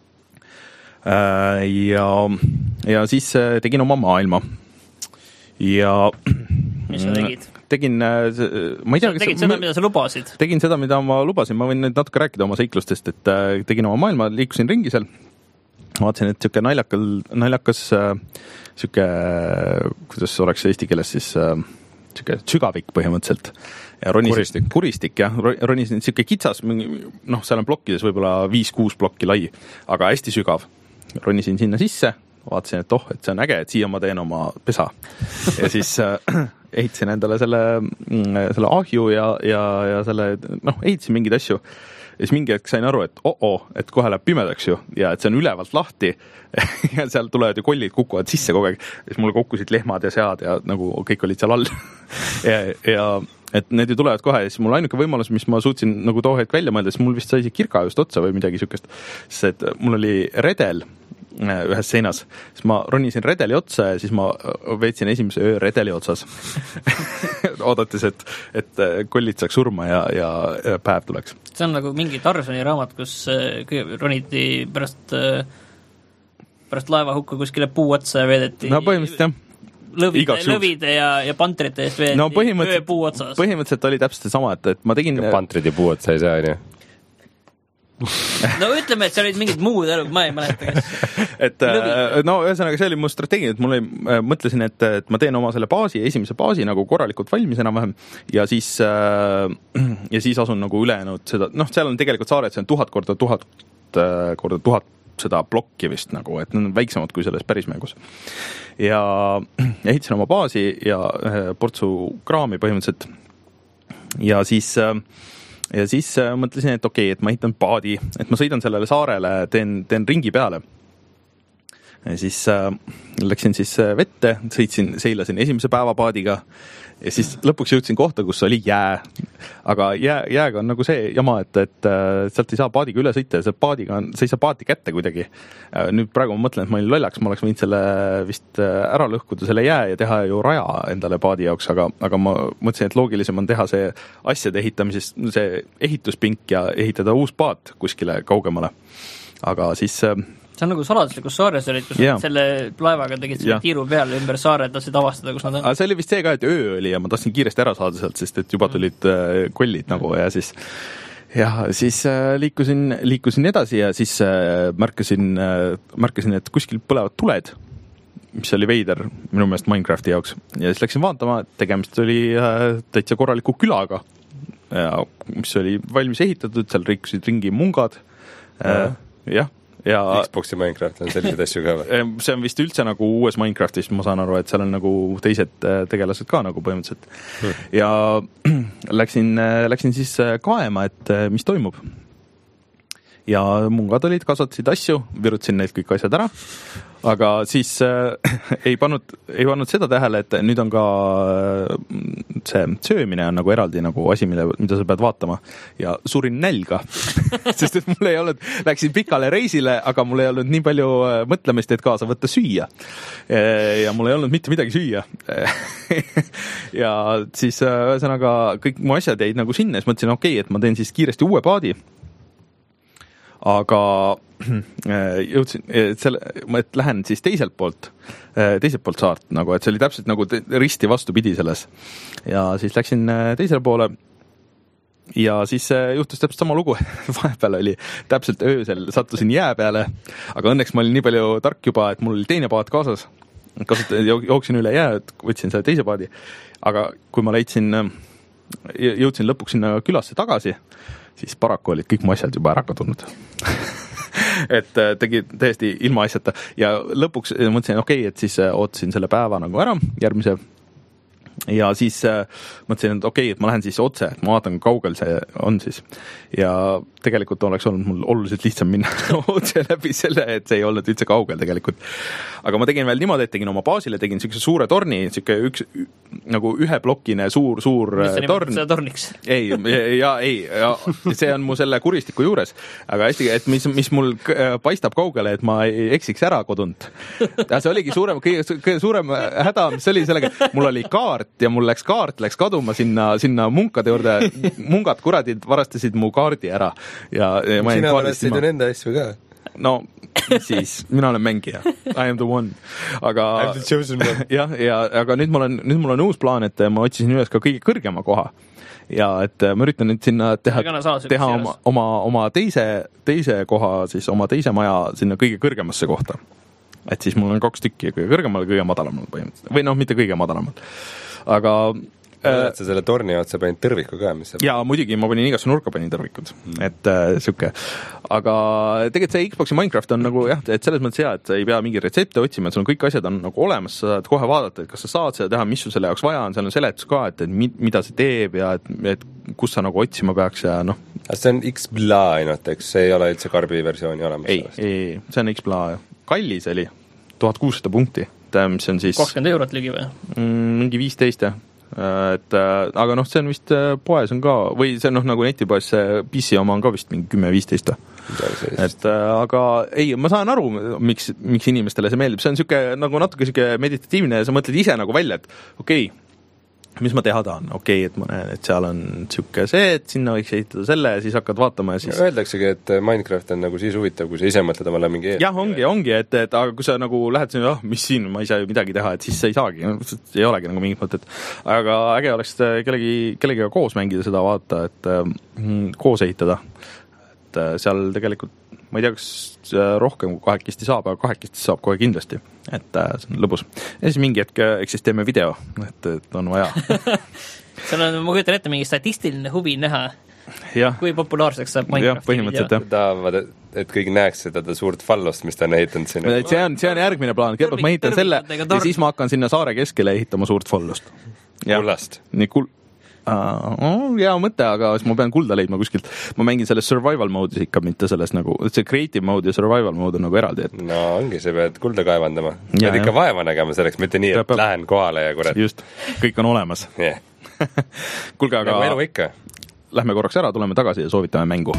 Ja, ja siis tegin oma maailma. Ja mis sa tegid? Tegin, ma ei tea, tegid seda, mida sa lubasid? Tegin seda, mida ma lubasin, ma võin nüüd natuke rääkida oma seiklustest, et tegin oma maailma, liikusin ringi seal vaatasin, et siuke naljakal, naljakas siuke, kuidas oleks eesti keeles siis siuke sügavik põhimõtteliselt. Ja ronisin, kuristik. Kuristik, jah. Ronisin siuke kitsas, noh, seal on plokkides võib-olla viis-kuus plokki lai, aga hästi sügav. Ronisin sinna sisse, vaatasin, et oh, et see on äge, et siia ma teen oma pesa. Ja siis äh, ehitasin endale selle, selle ahju ja, ja, ja selle, noh, ehitasin mingeid asju. Ja siis mingi hetk sain aru, et oh-oh, et kohe läheb pimedaks ju ja et see on ülevalt lahti ja seal tulevad ju kollid kukuvad sisse kogu aeg. Ja siis mulle kukkusid lehmad ja sead ja nagu kõik olid seal all. ja, ja et need ju tulevad kohe ja siis mul ainuke võimalus, mis ma suutsin nagu too hetk välja mõelda, siis mul vist sai see kirka just otsa või midagi sükest. Sest et mul oli redel ühes seinas, siis ma ronisin redeli otsa ja siis ma veetsin esimese öö redeli otsas. Oodates, et, et kollid saaks surma ja, ja päev tuleks. See on nagu mingi Tarzani raamat, kus roniti pärast, pärast laevahukka kuskile puu otsa ja veedeti. No põhimõtteliselt jah. Lõvide, lõvide ja, ja pantrite eest veedeti no, öö puu otsas. Põhimõtteliselt oli täpselt sama, et, et ma tegin... Pantrid ja puu otsa ei saa, nii? No ütleme, et see olid mingid muud elu, ma ei mäleta, kes et Lõvi. No ühesõnaga see oli mu strateegia, et mul oli, mõtlesin, et, et ma teen oma selle baasi, esimese baasi nagu korralikult valmis enam-vähem ja siis ja siis asun nagu ülejäänud seda, noh, seal on tegelikult saared, see on tuhat korda tuhat korda tuhat seda plokki vist nagu, et need on väiksemad kui selles päris mängus. Ja ehitasin oma baasi ja portsu kraami põhimõtteliselt ja siis Ja siis mõtlesin, et okei, okay, et ma ehitan paadi, et ma sõidan sellele saarele, teen, teen ringi peale. Ja siis äh, läksin siis vette, sõitsin, seilasin esimese päeva paadiga ja siis lõpuks jõudsin kohta, kus oli jää. Aga jää, jääga on nagu see jama, et, et sealt ei saa paadiga üle sõita ja seal paadiga on, sa ei saa paati kätte kuidagi. Nüüd praegu ma mõtlen, et ma olin lollaks, ma oleks võinud selle vist ära lõhkuda selle jää ja teha ju raja endale paadi jaoks, aga, aga ma mõtlesin, et loogilisem on teha see asjade ehitamisest, see ehituspink ja ehitada uus paat kuskile kaugemale. Aga siis... See on nagu saladuslikus saares olid, kus yeah. selle laevaga tegid selle yeah. tiiru peale ümber saare, et tahtsid avastada, kus nad on. Aga see oli vist see ka, et öö oli ja ma tahtsin kiiresti ära saada sealt, sest et juba tulid äh, kollid nagu ja siis ja siis äh, liikusin, liikusin edasi ja siis äh, märkasin, äh, märkasin, et kuskil põlevad tuled, mis oli veider minu meelest Minecrafti jaoks. Ja siis läksin vaatama, et tegemist oli äh, täitsa korraliku külaga, ja, mis oli valmis ehitatud, seal rikkusid ringi mungad. Äh, jah. Ja Xboxi Minecraft on sellised asju ka või? See on vist üldse nagu uues Minecraftis, ma saan aru, et seal on nagu teised tegelased ka nagu põhimõtteliselt. Hmm. Ja läksin, läksin siis kaema, et mis toimub. Ja mungad olid, kasvatasid asju, virutasin neid kõik asjad ära, aga siis äh, ei pannud, ei pannud seda tähele, et nüüd on ka äh, see söömine on nagu eraldi nagu asi, mille, mida sa pead vaatama ja surin nälga, sest et mul ei olnud, läksin pikale reisile, aga mul ei olnud nii palju mõtlemist, et kaasa võtta süüa ja mul ei olnud mitte midagi süüa ja siis ühesõnaga kõik mu asjad jäid nagu sinna, siis mõtlesin, okei, okay, et ma teen siis kiiresti uue paadi. Aga jõudsin, et, selle, et lähen siis teiselt poolt, teiselt poolt saart, nagu, et see oli täpselt nagu risti vastupidi selles. Ja siis läksin teisele poole ja siis juhtus täpselt sama lugu. Vahepeal oli täpselt öösel, sattusin jää peale, aga õnneks ma olin nii palju tark juba, et mul oli teine paat kaasas. Kasutasin, jooksin üle jää, et võtsin selle teise paadi. Aga kui ma leidsin, jõudsin lõpuks sinna külasse tagasi, siis paraku olid kõik mu asjad juba ära kadunud. et tegi täiesti ilma asjata ja lõpuks mõtlesin, okei, okay, et siis ootasin selle päeva nagu ära, järgmise ja siis mõtlesin, et okei, okay, et ma lähen siis otse, et ma vaatan, kui kaugel see on siis ja tegelikult oleks olnud mul oluliselt lihtsam minna otse läbi selle, et see ei olnud üldse kaugel tegelikult. Aga ma tegin veel niimoodi, et tegin oma baasile, tegin siukse suure torni, siuke üks nagu üheplokine suur, suur torn. Mis torniks? Ei, ja ei, ja see on mu selle kuristiku juures, aga hästi, et mis, mis mul paistab kaugele, et ma ei eksiks ära kodunt. Ja see oligi suurem, kõige, kõige suurem häda, mis oli sellega, mul oli kaart ja mul läks kaart, läks kaduma sinna, sinna munkade juurde. Mungad kuradid varastasid mu kaardi ära. Ja, ja ma sina varastasid ju nende asju ka. No, siis mina olen mängija. I am the one. Aga, I'm the chosen one. Ja, ja, aga nüüd mul on, nüüd mul on uus plaan, et ma otsisin üles ka kõige kõrgema koha. ja et ma üritan nüüd sinna teha, teha oma, oma, oma teise, teise koha, siis oma teise maja sinna kõige kõrgemasse kohta. Et siis mul on kaks tükki kõige kõrgemal ja kõige madalamal põhimõtteliselt. Või noh, mitte kõige madalamal. Aga et sa selle torni otsa panid tõrviku ka, mis jaa, muidugi ma panin igasse nurka panin tõrvikud, mm. et äh, siuke. Aga tegelikult see Xboxi Minecraft on nagu jah, et selles mõttes hea, et sa ei pea mingi retsepte otsima, et sul on kõik asjad on nagu olemas, sa saad kohe vaadata, et kas sa saad seda teha, mis sul selle jaoks vaja on, seal on seletus ka, et, et mida see teeb ja et, et kus sa nagu otsima peaks ja noh. See on X-Bla ainult, eks see ei ole üldse karbi versiooni olemas? Ei, ei, see on X-Bla. Kallis oli tuhat kuussada punkti, mis on siis kakskümmend eurot ligi või? Mingi viisteist, jah. Et, aga noh, see on vist poes on ka, või see noh, nagu netipoes see P C oma on ka vist mingi kümme viisteist. Et aga ei, ma saan aru, miks, miks inimestele see meeldib, see on siuke nagu natuke siuke meditatiivne ja sa mõtled ise nagu välja, et okei okay, mis ma teha tahan, okei okay,, et ma näen, et seal on siuke see, et sinna võiks ehitada selle ja siis hakkad vaatama ja siis öeldaksegi, et Minecraft on nagu siis huvitav, kui sa ise mõtled omale mingi jah, ongi, ongi, et, et aga kui sa nagu lähed sinna, oh, mis siin, ma ei saa ju midagi teha, et siis sa ei saagi, ei olegi nagu mingit mõtet. Aga äge oleks kellegi, kellegiga koos mängida seda, vaata, et mm, koos ehitada. Et seal tegelikult ma ei tea, kas rohkem kui kahekesti saab, aga kahekesti saab kohe kindlasti, et see on lõbus. Ja siis mingi hetk eks siis teeme video, et, et on vaja. Seal on, ma kujutan ette, mingi statistiline huvi näha, ja. Kui populaarseks saab Minecrafti video. Tahavad, et kõik näeks seda suurt fallost, mis ta on ehitanud sinna. See on, see on järgmine plaan, kõigepealt ma ehitan selle ja siis ma hakkan sinna saare keskele ehitama suurt fallost. Kullast. Nii kul- Uh, oh, hea mõte, aga siis ma pean kulda leidma kuskilt. Ma mängin selles survival mode'is ikka, mitte selles nagu, see creative mode ja survival mode on nagu eraldi. Et... No ongi, sa pead kulda kaevandama. Pead ikka vaeva nägema selleks, mitte nii, et peab, lähen kohale ja kurat. Just, kõik on olemas. Yeah. Kulge, aga nagu elu ikka. Lähme korraks ära, tuleme tagasi ja soovitame mängu.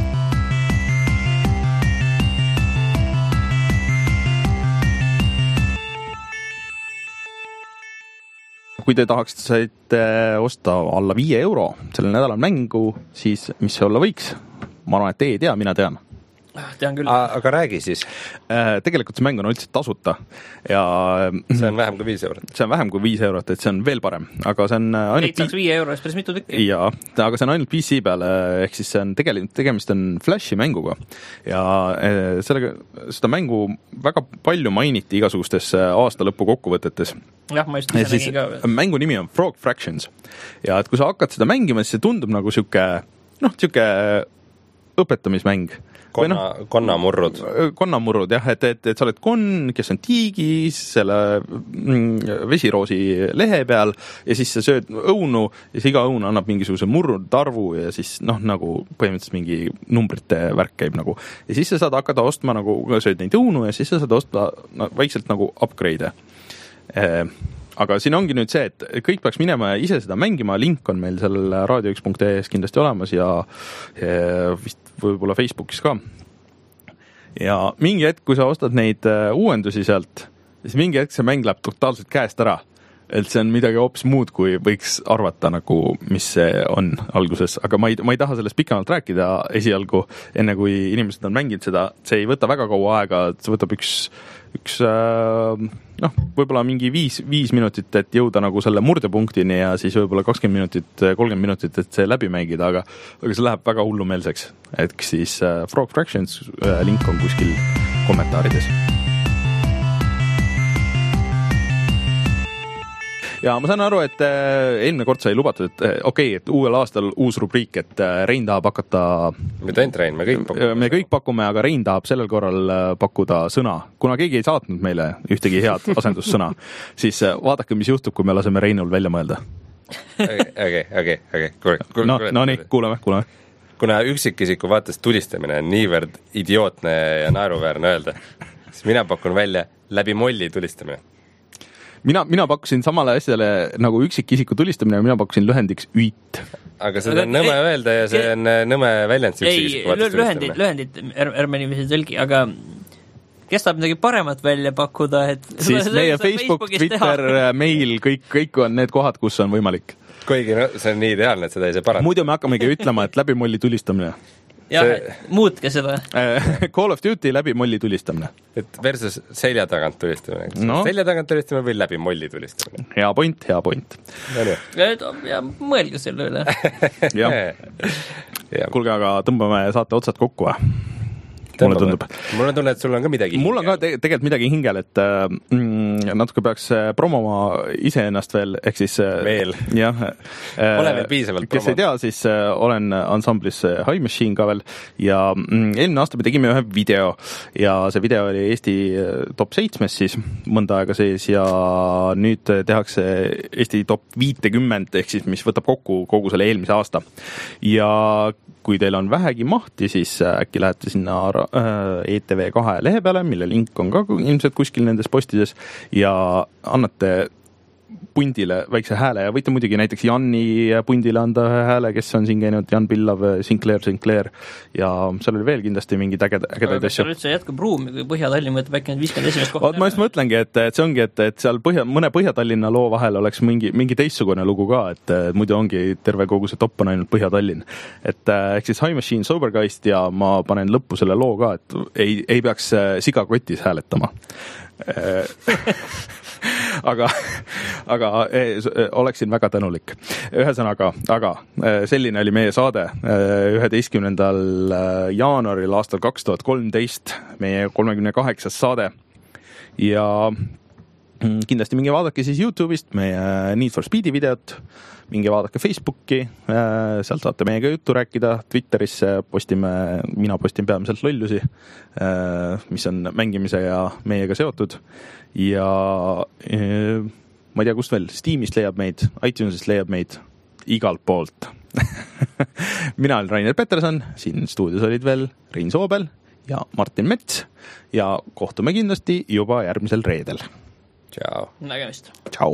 Kui te tahaksite osta alla viie euro sellel nädalal mängu, siis mis see olla võiks? Ma arvan, et te ei tea, mina tean. Tean küll. Aga räägi siis. Tegelikult see mäng on üldse tasuta ja see on vähem kui viis eurot. See on vähem kui viis eurot, et see on veel parem, aga see on ainult Neid saaks viie euro eest päris mitu tükki. Ja, aga see on ainult P C peale, ehk siis see on tegelikult tegemist on Flashi mänguga ja sellega, seda mängu väga palju mainiti igasugustes aasta lõpu kokkuvõtetes. Jah, ma just ise nägin ka. Mängu nimi on Frog Fractions ja et kui sa hakkad seda mängima, siis see tundub nagu siuke, noh, siuke õpetamismäng. Konna, no, konnamurrud. Konnamurrud, jah, et, et, et sa oled konn, kes on tiigis selle mm, vesiroosi lehe peal ja siis sa sööd õunu ja siis iga õun annab mingisuguse murrud arvu ja siis noh, nagu põhimõtteliselt mingi numbrite värk käib nagu. Ja siis sa saad hakata ostma nagu, sööd neid õunu ja siis sa saad osta no, vaikselt nagu upgrade'e. Aga siin ongi nüüd see, et kõik peaks minema ja ise seda mängima, link on meil seal radio üks punkt ee kindlasti olemas ja, ja vist võib-olla Facebookis ka. Ja mingi hetk, kui sa ostad neid uuendusi sealt, siis mingi hetk see mäng läheb totaalselt käest ära. Et see on midagi hoopis muud, kui võiks arvata, nagu, mis see on alguses. Aga ma ei, ma ei taha sellest pikemalt rääkida esialgu, enne kui inimesed on mänginud seda. See ei võta väga kaua aega, see võtab üks, üks noh, võib-olla mingi viis, viis minutit, et jõuda nagu selle murdepunktini ja siis võib-olla kakskümmend minutit, kolmkümmend minutit, et see läbi mängida, aga, aga see läheb väga hullumeelseks. Et siis uh, Frog Fractions uh, link on kuskil kommentaarides. Ja ma saan aru, et eelmine kord sai lubatud, et okei, okay, et uuel aastal uus rubriik, et Rein tahab hakata... Mitte ainult Rein, me kõik pakume. Me kõik pakume, aga Rein tahab sellel korral pakkuda sõna. Kuna keegi ei saatnud meile ühtegi head asendussõna, siis vaadake, mis juhtub, kui me laseme Reinul välja mõelda. Okei, okei, okei. No, no nii, kuuleme, kuuleme. Kuna üksikisiku vaates tulistamine on niivõrd idiootne ja naeruväärne öelda, siis mina pakun välja läbi molli tulistamine. Mina, mina pakkusin samale asjale nagu üksikisiku tulistamine ja mina pakkusin lühendiks üit. Aga seda on nõme öelda ja see on nõme väljend üksikisiku vaates tulistamine. Lühendid, lühendid ärme niiviisi tõlgi, aga kes tahab midagi paremat välja pakkuda, et siis meie Facebook, Twitter, meil, kõik, kõik on need kohad, kus on võimalik. Kuigi no, see on nii ideaalne, et seda ei saa parata. Muidu me hakkamegi ütlema, et läbi molli tulistamine. jah see..., muutke seda. Call of Duty läbi molli tulistamine. Et versus selja tagant tulistamine. No. Selja tagant tulistamine või läbi molli tulistamine. Hea point, hea point. Ja, ja mõelge selle üle. Kuulge, aga tõmbame saate otsad kokku. Mulle tundub. Mulle tundub, et sul on ka midagi hingel. Mul on ka te- tegelikult midagi hingel, et mm, natuke peaks promoma ise ennast veel, ehk siis veel. Jah. Ole veel piisavalt kes promo. Ei tea, siis olen ansamblis High Machine ka veel ja mm, eelmine aasta me tegime ühe video ja see video oli Eesti top seitsmes siis mõnda aega sees ja nüüd tehakse Eesti top viitekümmend ehk siis mis võtab kokku kogu selle eelmise aasta. Ja kui teil on vähegi mahti, siis äkki lähete sinna E T V kahe lehe peale, mille link on ka ilmselt kuskil nendes postides ja annate pundile väikse hääle ja võite muidugi näiteks Janni pundile anda ühe hääle, kes on siin käinud, Jan Pillav, Sinclair, Sinclair ja seal oli veel kindlasti mingi äged, ägedaid asju. Aga see jätkab ruumi, kui Põhja-Tallinn võtab äkki need viiskümmend esimest kohta. Ma just mõtlengi, et, et see ongi, et, et seal põhja, mõne Põhja-Tallinna loo vahel oleks mingi, mingi teistsugune lugu ka, et muidu ongi terve kogu see top on ainult Põhja-Tallinn. Et ehk siis High Machine Sobergeist ja ma panen lõppu selle loo ka, et ei, ei peaks sigakotis hääletama. aga, aga oleksin väga tänulik. Ühesõnaga, aga selline oli meie saade üheteistkümnendal jaanuaril aastal kaks tuhat kolmteist, meie kolmekümne kaheksas saade ja kindlasti minge vaadake siis YouTube'ist meie Need for Speedi videot, minge vaadake Facebooki, sealt saate meiega juttu rääkida, Twitterisse postime, mina postin peamiselt lollusi, mis on mängimise ja meiega seotud ja ma ei tea, kust veel, Steamist leiab meid, iTunesist leiab meid igalt poolt. Mina olen Rainer Peterson, siin stuudios olid veel Rein Soobel ja Martin Mets ja kohtume kindlasti juba järgmisel reedel. Ciao. Nägemist. Ciao.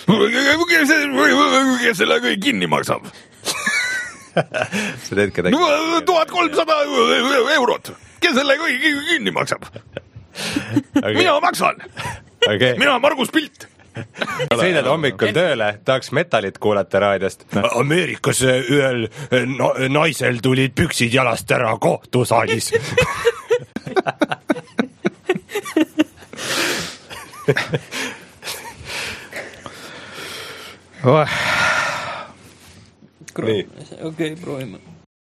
kes selle kõik kinni maksab? see hetke tegi. tuhat kolmsada eurot. Kes selle kõik kinni maksab? Okay. Mina maksan. Okay. Mina Margus Pilt. Sõidad hommikul tööle, tahaks metalit kuulata raadiost. Ameerikas ühel naisel tulid püksid jalast ära kohtusaalis. Okei, proovime.